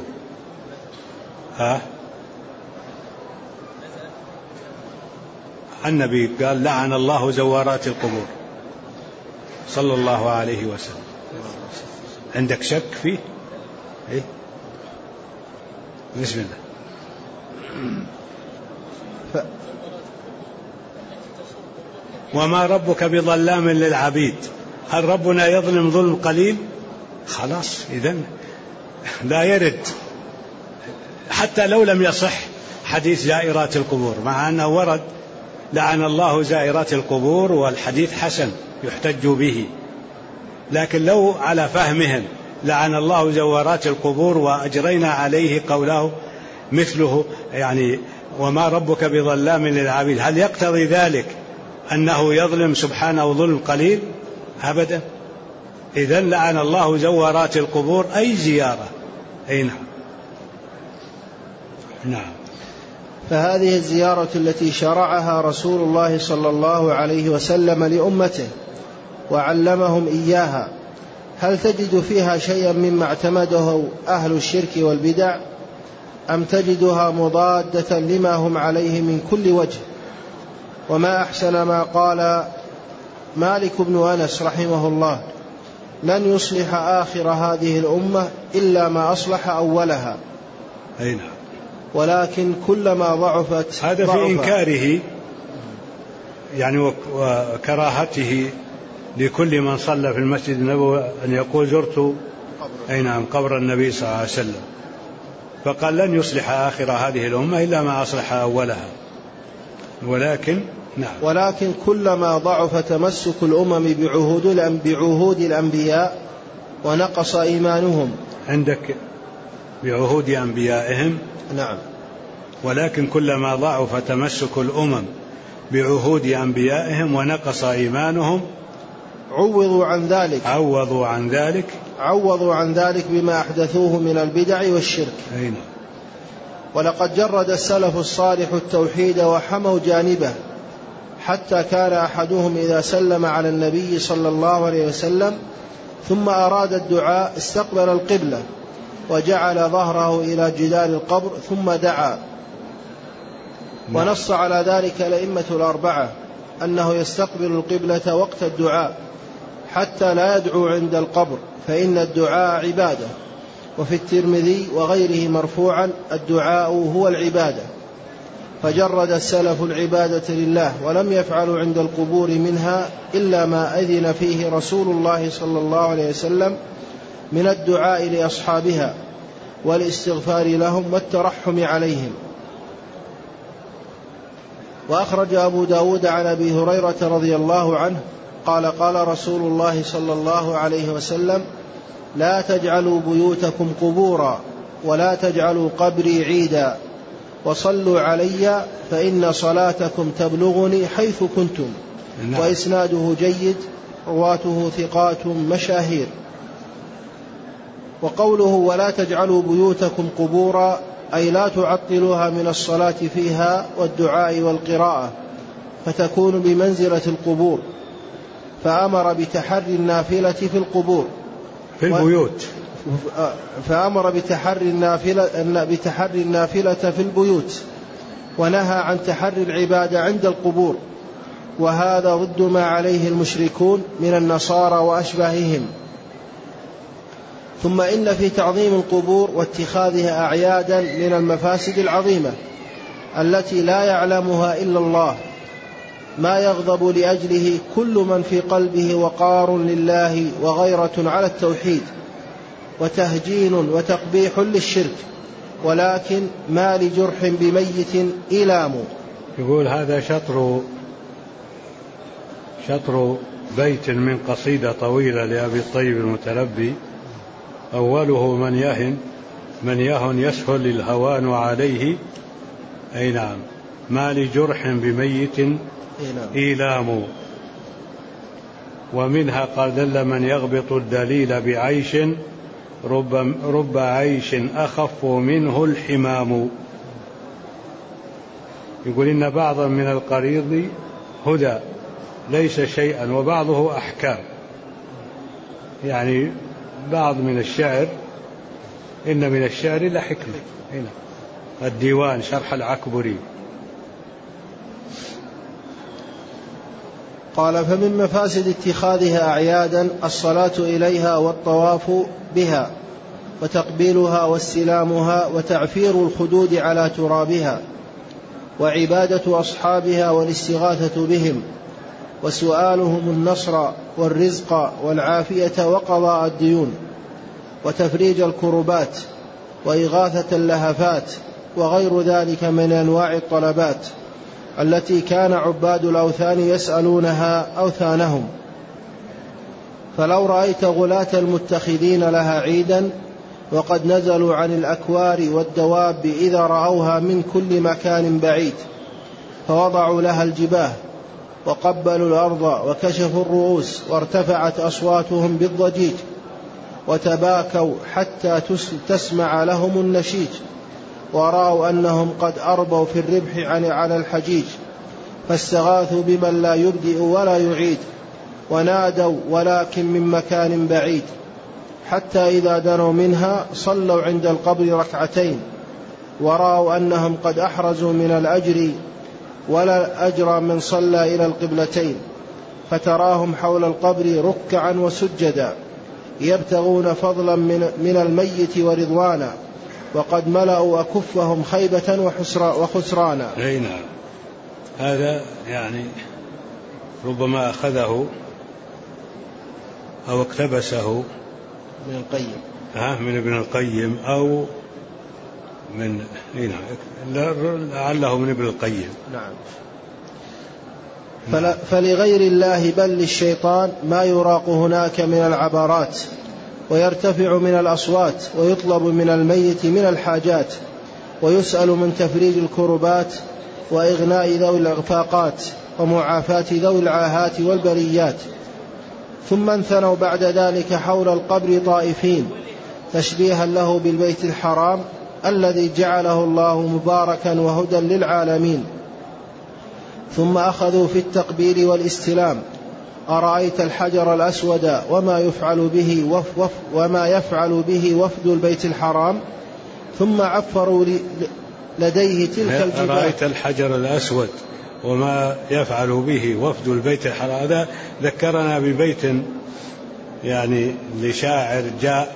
النبي قال لعن الله زوارات القبور صلى الله عليه وسلم. عندك شك فيه؟ إيه؟ بسم الله. وما ربك بظلام للعبيد. هل ربنا يظلم ظلم قليل؟ خلاص إذن لا يرد، حتى لو لم يصح حديث زائرات القبور، مع أنه ورد لعن الله زائرات القبور والحديث حسن يحتج به، لكن لو على فهمهم لعن الله زوارات القبور وأجرينا عليه قوله مثله، يعني وما ربك بظلام للعبيد، هل يقتضي ذلك أنه يظلم سبحانه ظلم قليل؟ أبدا. إذن لعن الله زوارات القبور أي زيارة. أي نعم. نعم. فهذه الزيارة التي شرعها رسول الله صلى الله عليه وسلم لأمته وعلمهم إياها، هل تجد فيها شيئا مما اعتمده أهل الشرك والبدع، أم تجدها مضادة لما هم عليه من كل وجه؟ وما أحسن ما قال مالك بن أنس رحمه الله: لن يصلح آخر هذه الأمة إلا ما أصلح أولها. أي نعم. ولكن كلما ضعفت هذا في إنكاره يعني وكراهته لكل من صلى في المسجد النبوي أن يقول زرت أي نعم قبر النبي صلى الله عليه وسلم، فقال لن يصلح آخر هذه الأمة إلا ما أصلح أولها. ولكن نعم. ولكن كلما ضعف تمسك الأمم بعهود الأنبياء ونقص إيمانهم. عندك بعهود أنبيائهم. نعم. ولكن كلما ضعف تمسك الأمم بعهود أنبيائهم ونقص إيمانهم عوضوا عن ذلك بما أحدثوه من البدع والشرك. أين. ولقد جرد السلف الصالح التوحيد وحموا جانبه، حتى كان أحدهم إذا سلم على النبي صلى الله عليه وسلم ثم أراد الدعاء استقبل القبلة وجعل ظهره إلى جدار القبر ثم دعا. ونص على ذلك الأئمة الأربعة أنه يستقبل القبلة وقت الدعاء حتى لا يدعو عند القبر، فإن الدعاء عبادة. وفي الترمذي وغيره مرفوعا: الدعاء هو العبادة. فجرد السلف العبادة لله ولم يفعلوا عند القبور منها إلا ما أذن فيه رسول الله صلى الله عليه وسلم من الدعاء لأصحابها والاستغفار لهم والترحم عليهم. وأخرج أبو داود عن أبي هريرة رضي الله عنه قال: قال رسول الله صلى الله عليه وسلم: لا تجعلوا بيوتكم قبورا ولا تجعلوا قبري عيدا وصلوا علي فإن صلاتكم تبلغني حيث كنتم. وإسناده جيد، رواته ثقات مشاهير. وقوله ولا تجعلوا بيوتكم قبورا أي لا تعطلوها من الصلاة فيها والدعاء والقراءة فتكون بمنزلة القبور، فأمر بتحري النافلة في القبور في البيوت، فأمر بتحري النافلة في البيوت، ونهى عن تحري العبادة عند القبور، وهذا ضد ما عليه المشركون من النصارى وأشباههم. ثم إن في تعظيم القبور واتخاذها أعيادا من المفاسد العظيمة التي لا يعلمها إلا الله، ما يغضب لأجله كل من في قلبه وقار لله وغيرة على التوحيد وتهجين وتقبيح للشرك، ولكن ما لجرح بميت إلام. يقول هذا شطر بيت من قصيدة طويلة لأبي الطيب المتلبي، أوله من يهن يسهل الهوان عليه، أي نعم، ما لجرح بميت إيلام. ومنها قال: دل من يغبط الدليل بعيش رب عيش أخف منه الحمام. يقول إن بعضا من القريض هدى ليس شيئا وبعضه أحكام. يعني بعض من الشعر، إن من الشعر لحكمة. هنا الديوان شرح العكبري. قال: فمن مفاسد اتخاذها أعيادا الصلاة إليها والطواف بها وتقبيلها واستلامها وتعفير الخدود على ترابها، وعبادة أصحابها والاستغاثة بهم، وسؤالهم النصر والرزق والعافية وقضاء الديون، وتفريج الكربات، وإغاثة اللهفات، وغير ذلك من أنواع الطلبات التي كان عباد الأوثان يسألونها أوثانهم. فلو رأيت غلاة المتخذين لها عيدا وقد نزلوا عن الأكوار والدواب إذا رأوها من كل مكان بعيد، فوضعوا لها الجباه وقبلوا الأرض وكشفوا الرؤوس وارتفعت أصواتهم بالضجيج، وتباكوا حتى تسمع لهم النشيج، ورأوا أنهم قد أربوا في الربح على الحجيج، فاستغاثوا بمن لا يبدئ ولا يعيد، ونادوا ولكن من مكان بعيد، حتى إذا دنوا منها صلوا عند القبر ركعتين، ورأوا أنهم قد أحرزوا من الأجر ولا أجر من صلى إلى القبلتين، فتراهم حول القبر ركعا وسجدا يبتغون فضلا من الميت ورضوانا، وقد ملأوا أكفهم خيبة وخسرانا. أي نعم. هذا يعني ربما أخذه أو اقتبسه من القيم، من ابن القيم أو من لعله من ابن القيم. نعم. فلغير الله بل للشيطان ما يراق هناك من العبارات، ويرتفع من الأصوات، ويطلب من الميت من الحاجات، ويسأل من تفريج الكربات وإغناء ذوي الإغفاقات ومعافاة ذوي العاهات والبريات. ثم انثنوا بعد ذلك حول القبر طائفين تشبيها له بالبيت الحرام الذي جعله الله مباركا وهدى للعالمين. ثم أخذوا في التقبيل والاستلام: أرأيت الحجر الأسود وما يفعل به وفد البيت الحرام. ثم عفروا لديه تلك الجبال. أرأيت الحجر الأسود وما يفعل به وفد البيت الحرام. هذا ذكرنا ببيت يعني لشاعر جاء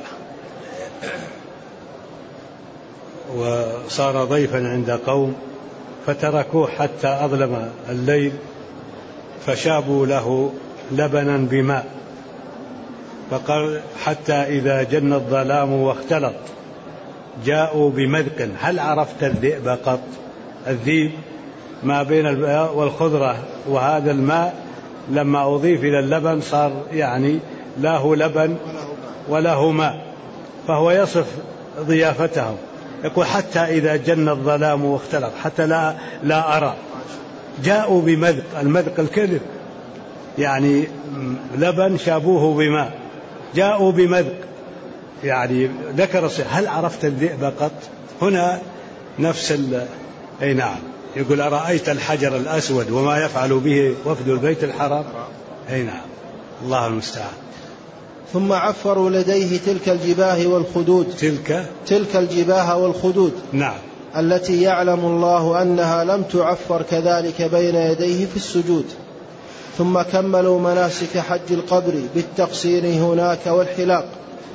وصار ضيفا عند قوم فتركوه حتى أظلم الليل، فشابوا له لبنا بماء، فقال: حتى إذا جن الظلام واختلط جاءوا بمذق هل عرفت الذئب قط. الذئب ما بين الماء والخضرة، وهذا الماء لما أضيف إلى اللبن صار يعني له لبن وله ماء، فهو يصف ضيافتهم. يقول: حتى إذا جن الظلام واختلط، حتى لا أرى. جاءوا بمذق، المذق الكذب، يعني لبن شابوه بماء، جاءوا بمذق، يعني ذكر هل عرفت الذئب قط. هنا نفس أي نعم. يقول: أرأيت الحجر الأسود وما يفعل به وفد البيت الحرام. أي نعم، الله المستعان. ثم عفروا لديه تلك الجباه والخدود. تلك الجباه والخدود، نعم، التي يعلم الله أنها لم تعفر كذلك بين يديه في السجود. ثم كملوا مناسك حج القبر بالتقصير هناك والحلاق،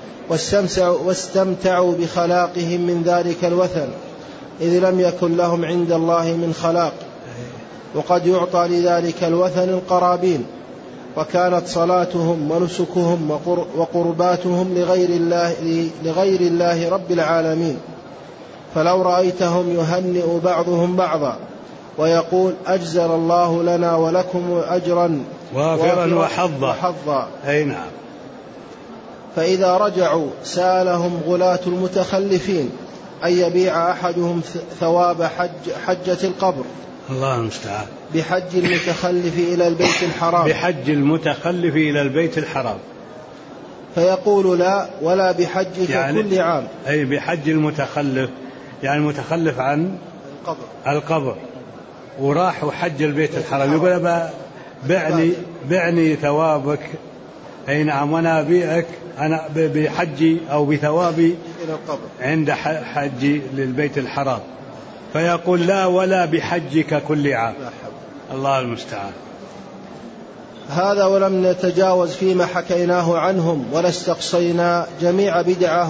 واستمتعوا بخلاقهم من ذلك الوثن، إذ لم يكن لهم عند الله من خلاق، وقد يعطى لذلك الوثن القرابين. وكانت صلاتهم ونسكهم وقرباتهم لغير الله رب العالمين. فلو رأيتهم يهنئ بعضهم بعضا ويقول: أجزل الله لنا ولكم أجرا وافرا وحظا. أي نعم. فإذا رجعوا سألهم غلاة المتخلفين أن يبيع أحدهم ثواب حجة القبر، الله المستعان، بحج المتخلف إلى البيت الحرام، بحج المتخلف إلى البيت الحرام. فيقول: لا، ولا بحجك يعني كل عام. أي بحج المتخلف، يعني المتخلف عن القبر وراح وحج البيت الحرام. يقول: بعني ثوابك أي نعم، وأنا أبيعك أنا بحجي أو بثوابي إلى القبر عند حجي للبيت الحرام، فيقول لا ولا بحجك كل عام. الله المستعان. هذا ولم نتجاوز فيما حكيناه عنهم ولا استقصينا جميع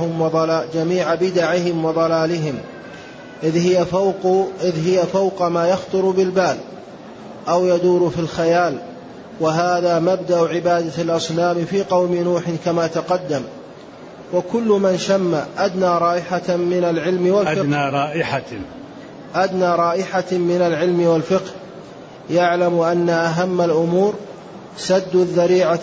بدعهم وضلالهم، إذ هي فوق ما يخطر بالبال أو يدور في الخيال، وهذا مبدأ عبادة الأصنام في قوم نوح كما تقدم. وكل من شم أدنى رائحة من العلم والفقه يعلم أن أهم الأمور سد الذريعة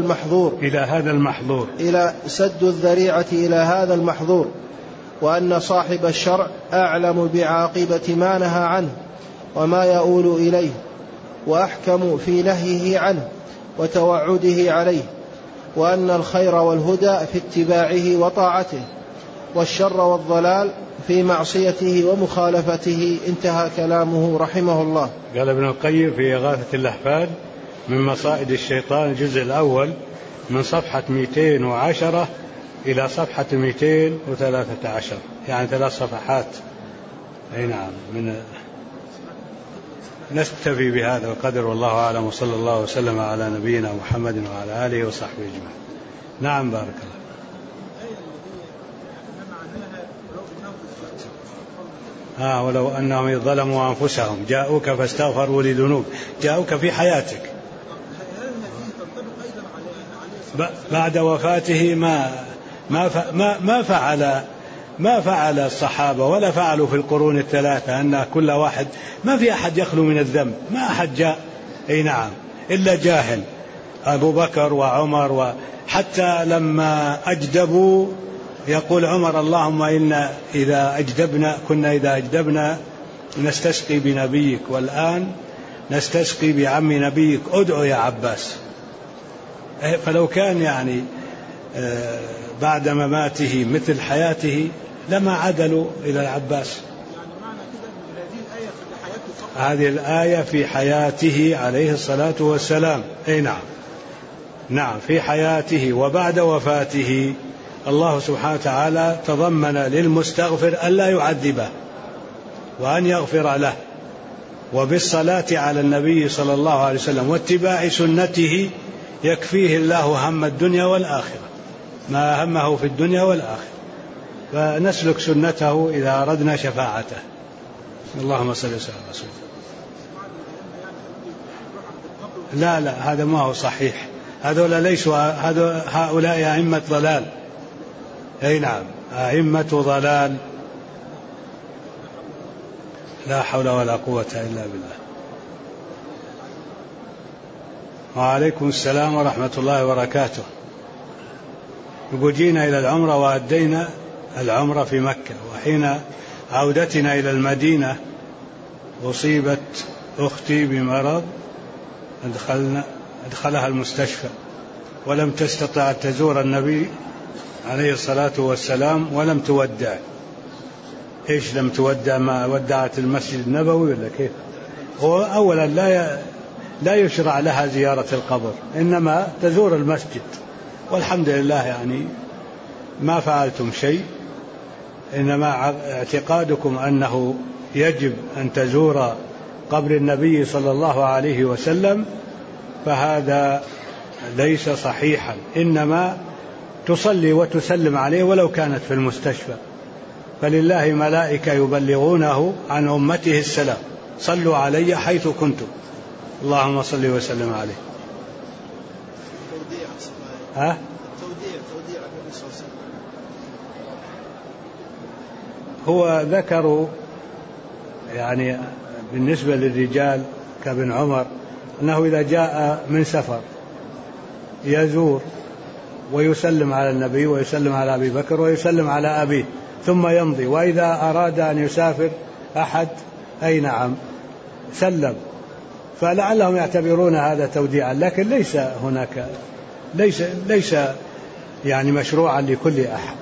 إلى هذا المحظور، وأن صاحب الشرع أعلم بعاقبة ما نهى عنه وما يؤول إليه، وأحكم في نهيه عنه وتوعده عليه، وأن الخير والهدى في اتباعه وطاعته، والشر والضلال في معصيته ومخالفته. انتهى كلامه رحمه الله. قال ابن القيم في إغاثة اللحفاد من مصائد الشيطان الجزء الأول من صفحة 210 إلى صفحة 213، يعني 3 صفحات. أي نعم. نستفي بهذا القدر، والله أعلم، وصلى الله وسلم على نبينا محمد وعلى آله وصحبه أجمعين. نعم، بارك الله. ولو أنهم ظلموا أنفسهم جاءوك فاستغفروا لذنوب، جاءوك في حياتك بعد وفاته ما فعل الصحابة ولا فعلوا في القرون الثلاثة، أن كل واحد ما في أحد يخلو من الذنب، ما أحد جاء أي نعم إلا جاهل، أبو بكر وعمر، وحتى لما أجدبوا يقول عمر اللهم إن إذا أجدبنا نستسقي بنبيك، والآن نستسقي بعم نبيك، ادعو يا عباس. فلو كان يعني بعد مماته مثل حياته لما عدلوا إلى العباس. هذه الآية في حياته عليه الصلاة والسلام. أي نعم في حياته، وبعد وفاته الله سبحانه وتعالى تضمن للمستغفر ألا يعذبه وأن يغفر له، وبالصلاة على النبي صلى الله عليه وسلم واتباع سنته يكفيه الله هم الدنيا والآخرة، ما همه في الدنيا والآخرة، فنسلك سنته إذا أردنا شفاعته. اللهم صل وسلم على رسول الله. لا هذا ما هو صحيح، هؤلاء أئمة ضلال. أي نعم أئمة ضلال، لا حول ولا قوة إلا بالله. وعليكم السلام ورحمة الله وبركاته. جينا إلى العمرة وأدينا العمرة في مكة، وحين عودتنا إلى المدينة أصيبت أختي بمرض أدخلها المستشفى، ولم تستطع تزور النبي عليه الصلاة والسلام، ولم تودع. إيش لم تودع؟ ما ودعت المسجد النبوي ولا كيف؟ هو أولا لا يشرع لها زيارة القبر، إنما تزور المسجد، والحمد لله يعني ما فعلتم شيء، إنما اعتقادكم أنه يجب أن تزور قبر النبي صلى الله عليه وسلم، فهذا ليس صحيحا، إنما تصلي وتسلم عليه ولو كانت في المستشفى، فلله ملائكة يبلغونه عن أمته السلام، صلوا علي حيث كنتم، اللهم صل وسلم عليه. هو ذكروا يعني بالنسبة للرجال كابن عمر أنه إذا جاء من سفر يزور ويسلم على النبي ويسلم على أبي بكر ويسلم على أبيه ثم يمضي، وإذا أراد أن يسافر أحد أي نعم سلم، فلعلهم يعتبرون هذا توديعا، لكن ليس هناك ليس يعني مشروعا لكل أحد.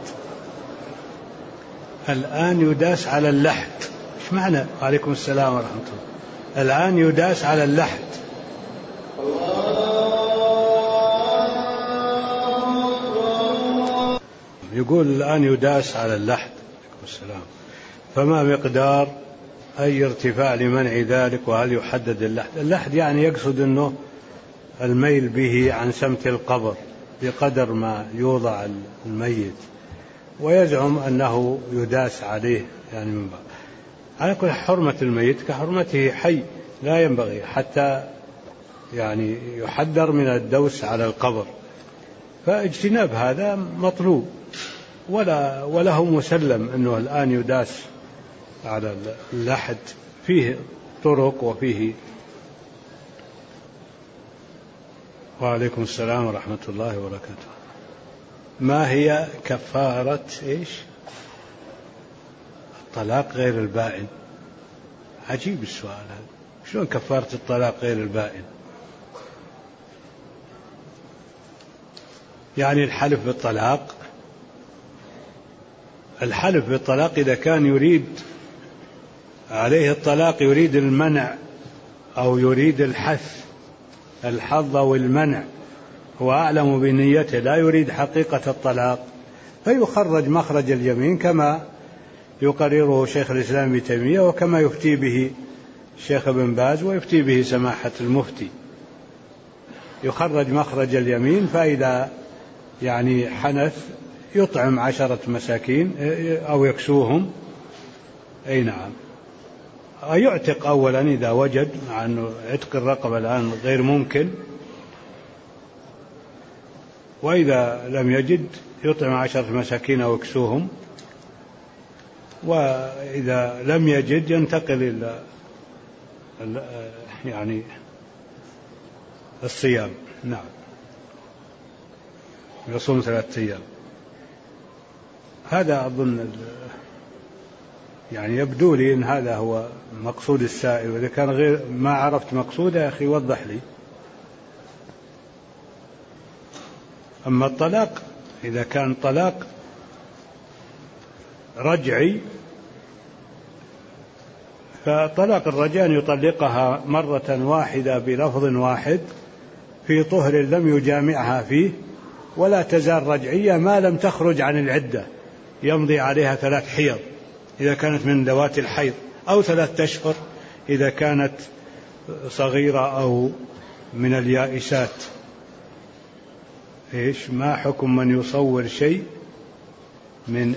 الآن يداس على اللحد. إيش معنى؟ عليكم السلام ورحمة الله. الآن يداس على اللحد. يقول الآن يداس على اللحد، فما مقدار أي ارتفاع لمنع ذلك، وهل يحدد اللحد؟ اللحد يعني يقصد أنه الميل به عن سمت القبر بقدر ما يوضع الميت، ويزعم أنه يداس عليه يعني من بعض. على كل حرمة الميت كحرمته حي، لا ينبغي حتى يعني يحذر من الدوس على القبر، فاجتناب هذا مطلوب، وله مسلم أنه الآن يداس على اللحد، فيه طرق وفيه. وعليكم السلام ورحمة الله وبركاته. ما هي كفارة الطلاق غير البائن؟ عجيب السؤال هذا، شلون كفارة الطلاق غير البائن؟ يعني الحلف بالطلاق، الحلف بالطلاق إذا كان يريد عليه الطلاق، يريد المنع أو يريد الحظ والمنع، هو أعلم بنيته، لا يريد حقيقة الطلاق، فيخرج مخرج اليمين كما يقرره شيخ الإسلام ابن تيمية، وكما يفتي به الشيخ ابن باز ويفتي به سماحة المفتي. يخرج مخرج اليمين، فإذا يعني حنث يطعم 10 مساكين أو يكسوهم، أي نعم، يعتق أولا إذا وجد، مع أنه عتق الرقبة الآن غير ممكن، وإذا لم يجد يطعم 10 مساكين أو يكسوهم، وإذا لم يجد ينتقل إلى يعني الصيام، نعم، يصوم 3 أيام. هذا أظن يعني يبدو لي أن هذا هو مقصود السائل، وإذا كان غير ما عرفت مقصوده يا أخي وضح لي. أما الطلاق إذا كان طلاق رجعي، فطلاق الرجعي أن يطلقها مرة واحدة بلفظ واحد في طهر لم يجامعها فيه، ولا تزال رجعية ما لم تخرج عن العدة، يمضي عليها 3 حيض إذا كانت من ذوات الحيض، أو 3 أشهر إذا كانت صغيرة أو من اليائسات. ما حكم من يصور شيء من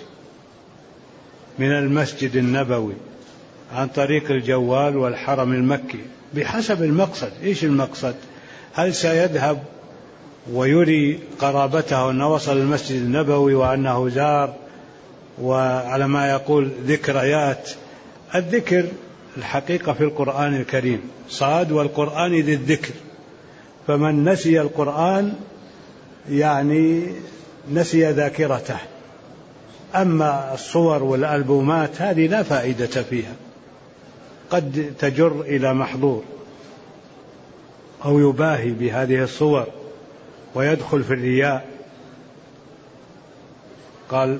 من المسجد النبوي عن طريق الجوال والحرم المكي؟ بحسب المقصد. المقصد؟ هل سيذهب ويري قرابته أنه وصل المسجد النبوي وأنه زار، وعلى ما يقول ذكريات؟ الذكر الحقيقة في القرآن الكريم صاد، والقرآن ذي الذكر، فمن نسي القرآن يعني نسي ذاكرته. أما الصور والألبومات هذه لا فائدة فيها، قد تجر إلى محظور، أو يباهي بهذه الصور ويدخل في الرياء. قال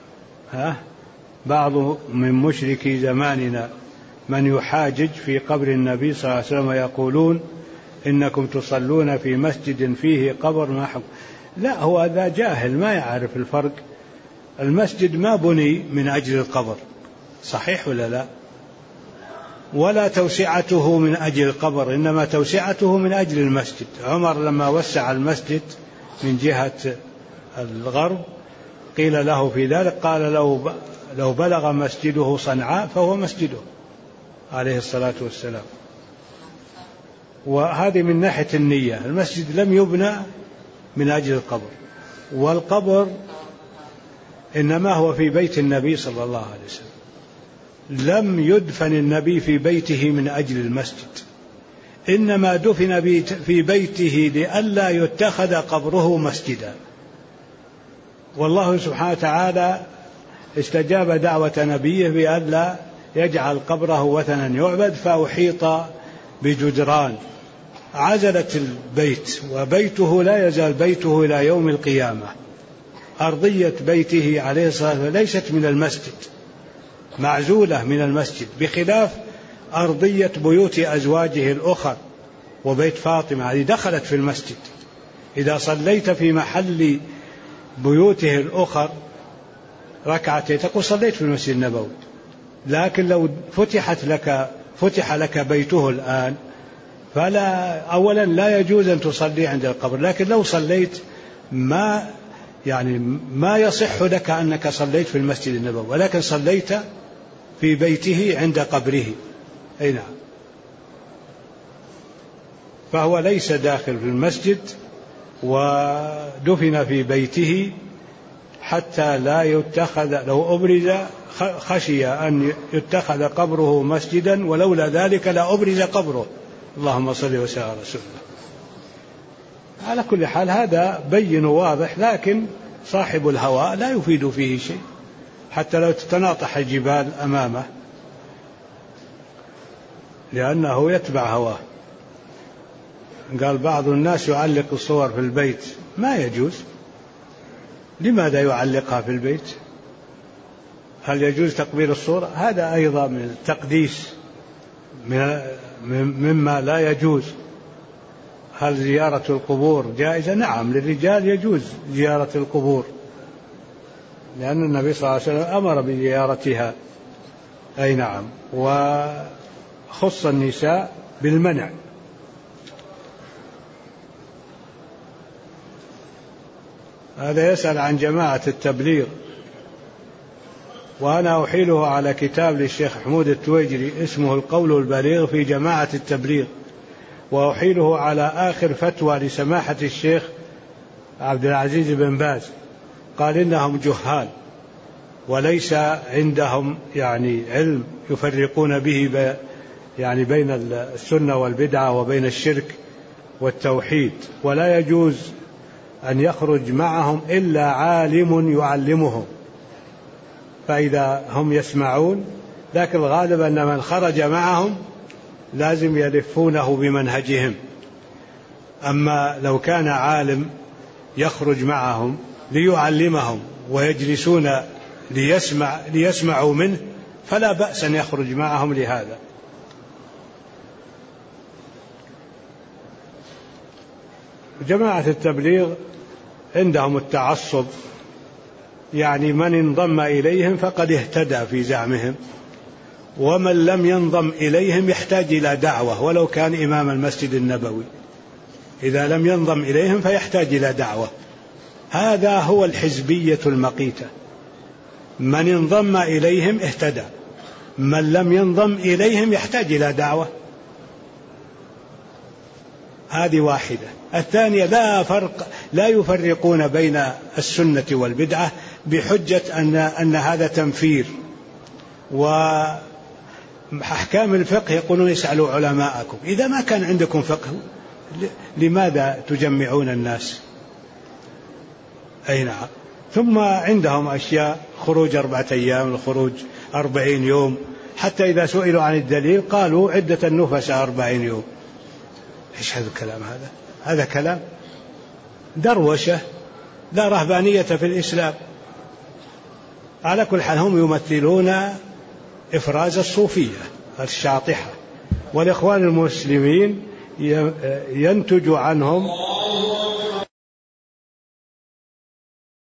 بعض من مشركي زماننا من يحاجج في قبر النبي صلى الله عليه وسلم يقولون إنكم تصلون في مسجد فيه قبر، ما حكم؟ لا، هو هذا جاهل ما يعرف الفرق. المسجد ما بني من أجل القبر، صحيح ولا لا؟ ولا توسعته من أجل القبر، إنما توسعته من أجل المسجد. عمر لما وسع المسجد من جهة الغرب قيل له في ذلك، قال لو بلغ مسجده صنعاء فهو مسجده عليه الصلاة والسلام. وهذه من ناحية النية. المسجد لم يبنى من أجل القبر، والقبر إنما هو في بيت النبي صلى الله عليه وسلم. لم يدفن النبي في بيته من أجل المسجد، إنما دفن في بيته لئلا يتخذ قبره مسجدا. والله سبحانه وتعالى استجاب دعوة نبيه بألا يجعل قبره وثنا يعبد، فأحيط بجدران عزلت البيت، وبيته لا يزال بيته إلى يوم القيامة. أرضية بيته عليه الصلاة والسلام ليست من المسجد، معزولة من المسجد، بخلاف أرضية بيوت أزواجه الأخر. وبيت فاطمة هذه دخلت في المسجد. إذا صليت في محل بيوته الأخر ركعتين تقول صليت في المسجد النبوي. لكن لو فتح لك بيته الآن فلا، أولا لا يجوز أن تصلي عند القبر، لكن لو صليت ما يصح لك أنك صليت في المسجد النبوي، ولكن صليت في بيته عند قبره. أي نعم. فهو ليس داخل في المسجد، ودفن في بيته حتى لا يتخذ، لو أبرز خشي أن يتخذ قبره مسجدا، ولولا ذلك لا أبرز قبره. اللهم صل وسلم على رسول الله. على كل حال هذا بين واضح، لكن صاحب الهوى لا يفيد فيه شيء، حتى لو تتناطح الجبال أمامه، لأنه يتبع هواه. قال بعض الناس يعلق الصور في البيت، ما يجوز. لماذا يعلقها في البيت؟ هل يجوز تقبيل الصورة؟ هذا أيضا من التقديس، مما لا يجوز. هل زيارة القبور جائزة؟ نعم، للرجال يجوز زيارة القبور، لأن النبي صلى الله عليه وسلم أمر بزيارتها. أي نعم. وخص النساء بالمنع. هذا يسأل عن جماعة التبليغ، وأنا أحيله على كتاب للشيخ حمود التويجري اسمه القول البليغ في جماعة التبليغ، وأحيله على آخر فتوى لسماحة الشيخ عبد العزيز بن باز، قال إنهم جهال وليس عندهم علم يفرقون به بين السنة والبدعة وبين الشرك والتوحيد، ولا يجوز أن يخرج معهم إلا عالم يعلمهم، فإذا هم يسمعون، لكن الغالب أن من خرج معهم لازم يلفونه بمنهجهم. أما لو كان عالم يخرج معهم ليعلمهم ويجلسون ليسمعوا منه فلا بأس أن يخرج معهم لهذا. جماعة التبليغ عندهم التعصب، من انضم إليهم فقد اهتدى في زعمهم، ومن لم ينضم إليهم يحتاج إلى دعوة ولو كان إمام المسجد النبوي. إذا لم ينضم إليهم فيحتاج إلى دعوة. هذا هو الحزبية المقيتة، من انضم إليهم اهتدى، من لم ينضم إليهم يحتاج إلى دعوة. هذه واحدة. الثانية لا يفرقون بين السنة والبدعة بحجة أن هذا تنفير، وأحكام الفقه يقولون اسألوا علماءكم. إذا ما كان عندكم فقه لماذا تجمعون الناس؟ أي نعم. ثم عندهم أشياء، خروج 4 أيام، الخروج 40 يوم، حتى إذا سئلوا عن الدليل قالوا عدة النفس 40 يوم. إيش هذا الكلام؟ هذا كلام دروشة، لا رهبانية في الإسلام. على كل حال هم يمثلون إفراز الصوفية الشاطحة، والإخوان المسلمين ينتج عنهم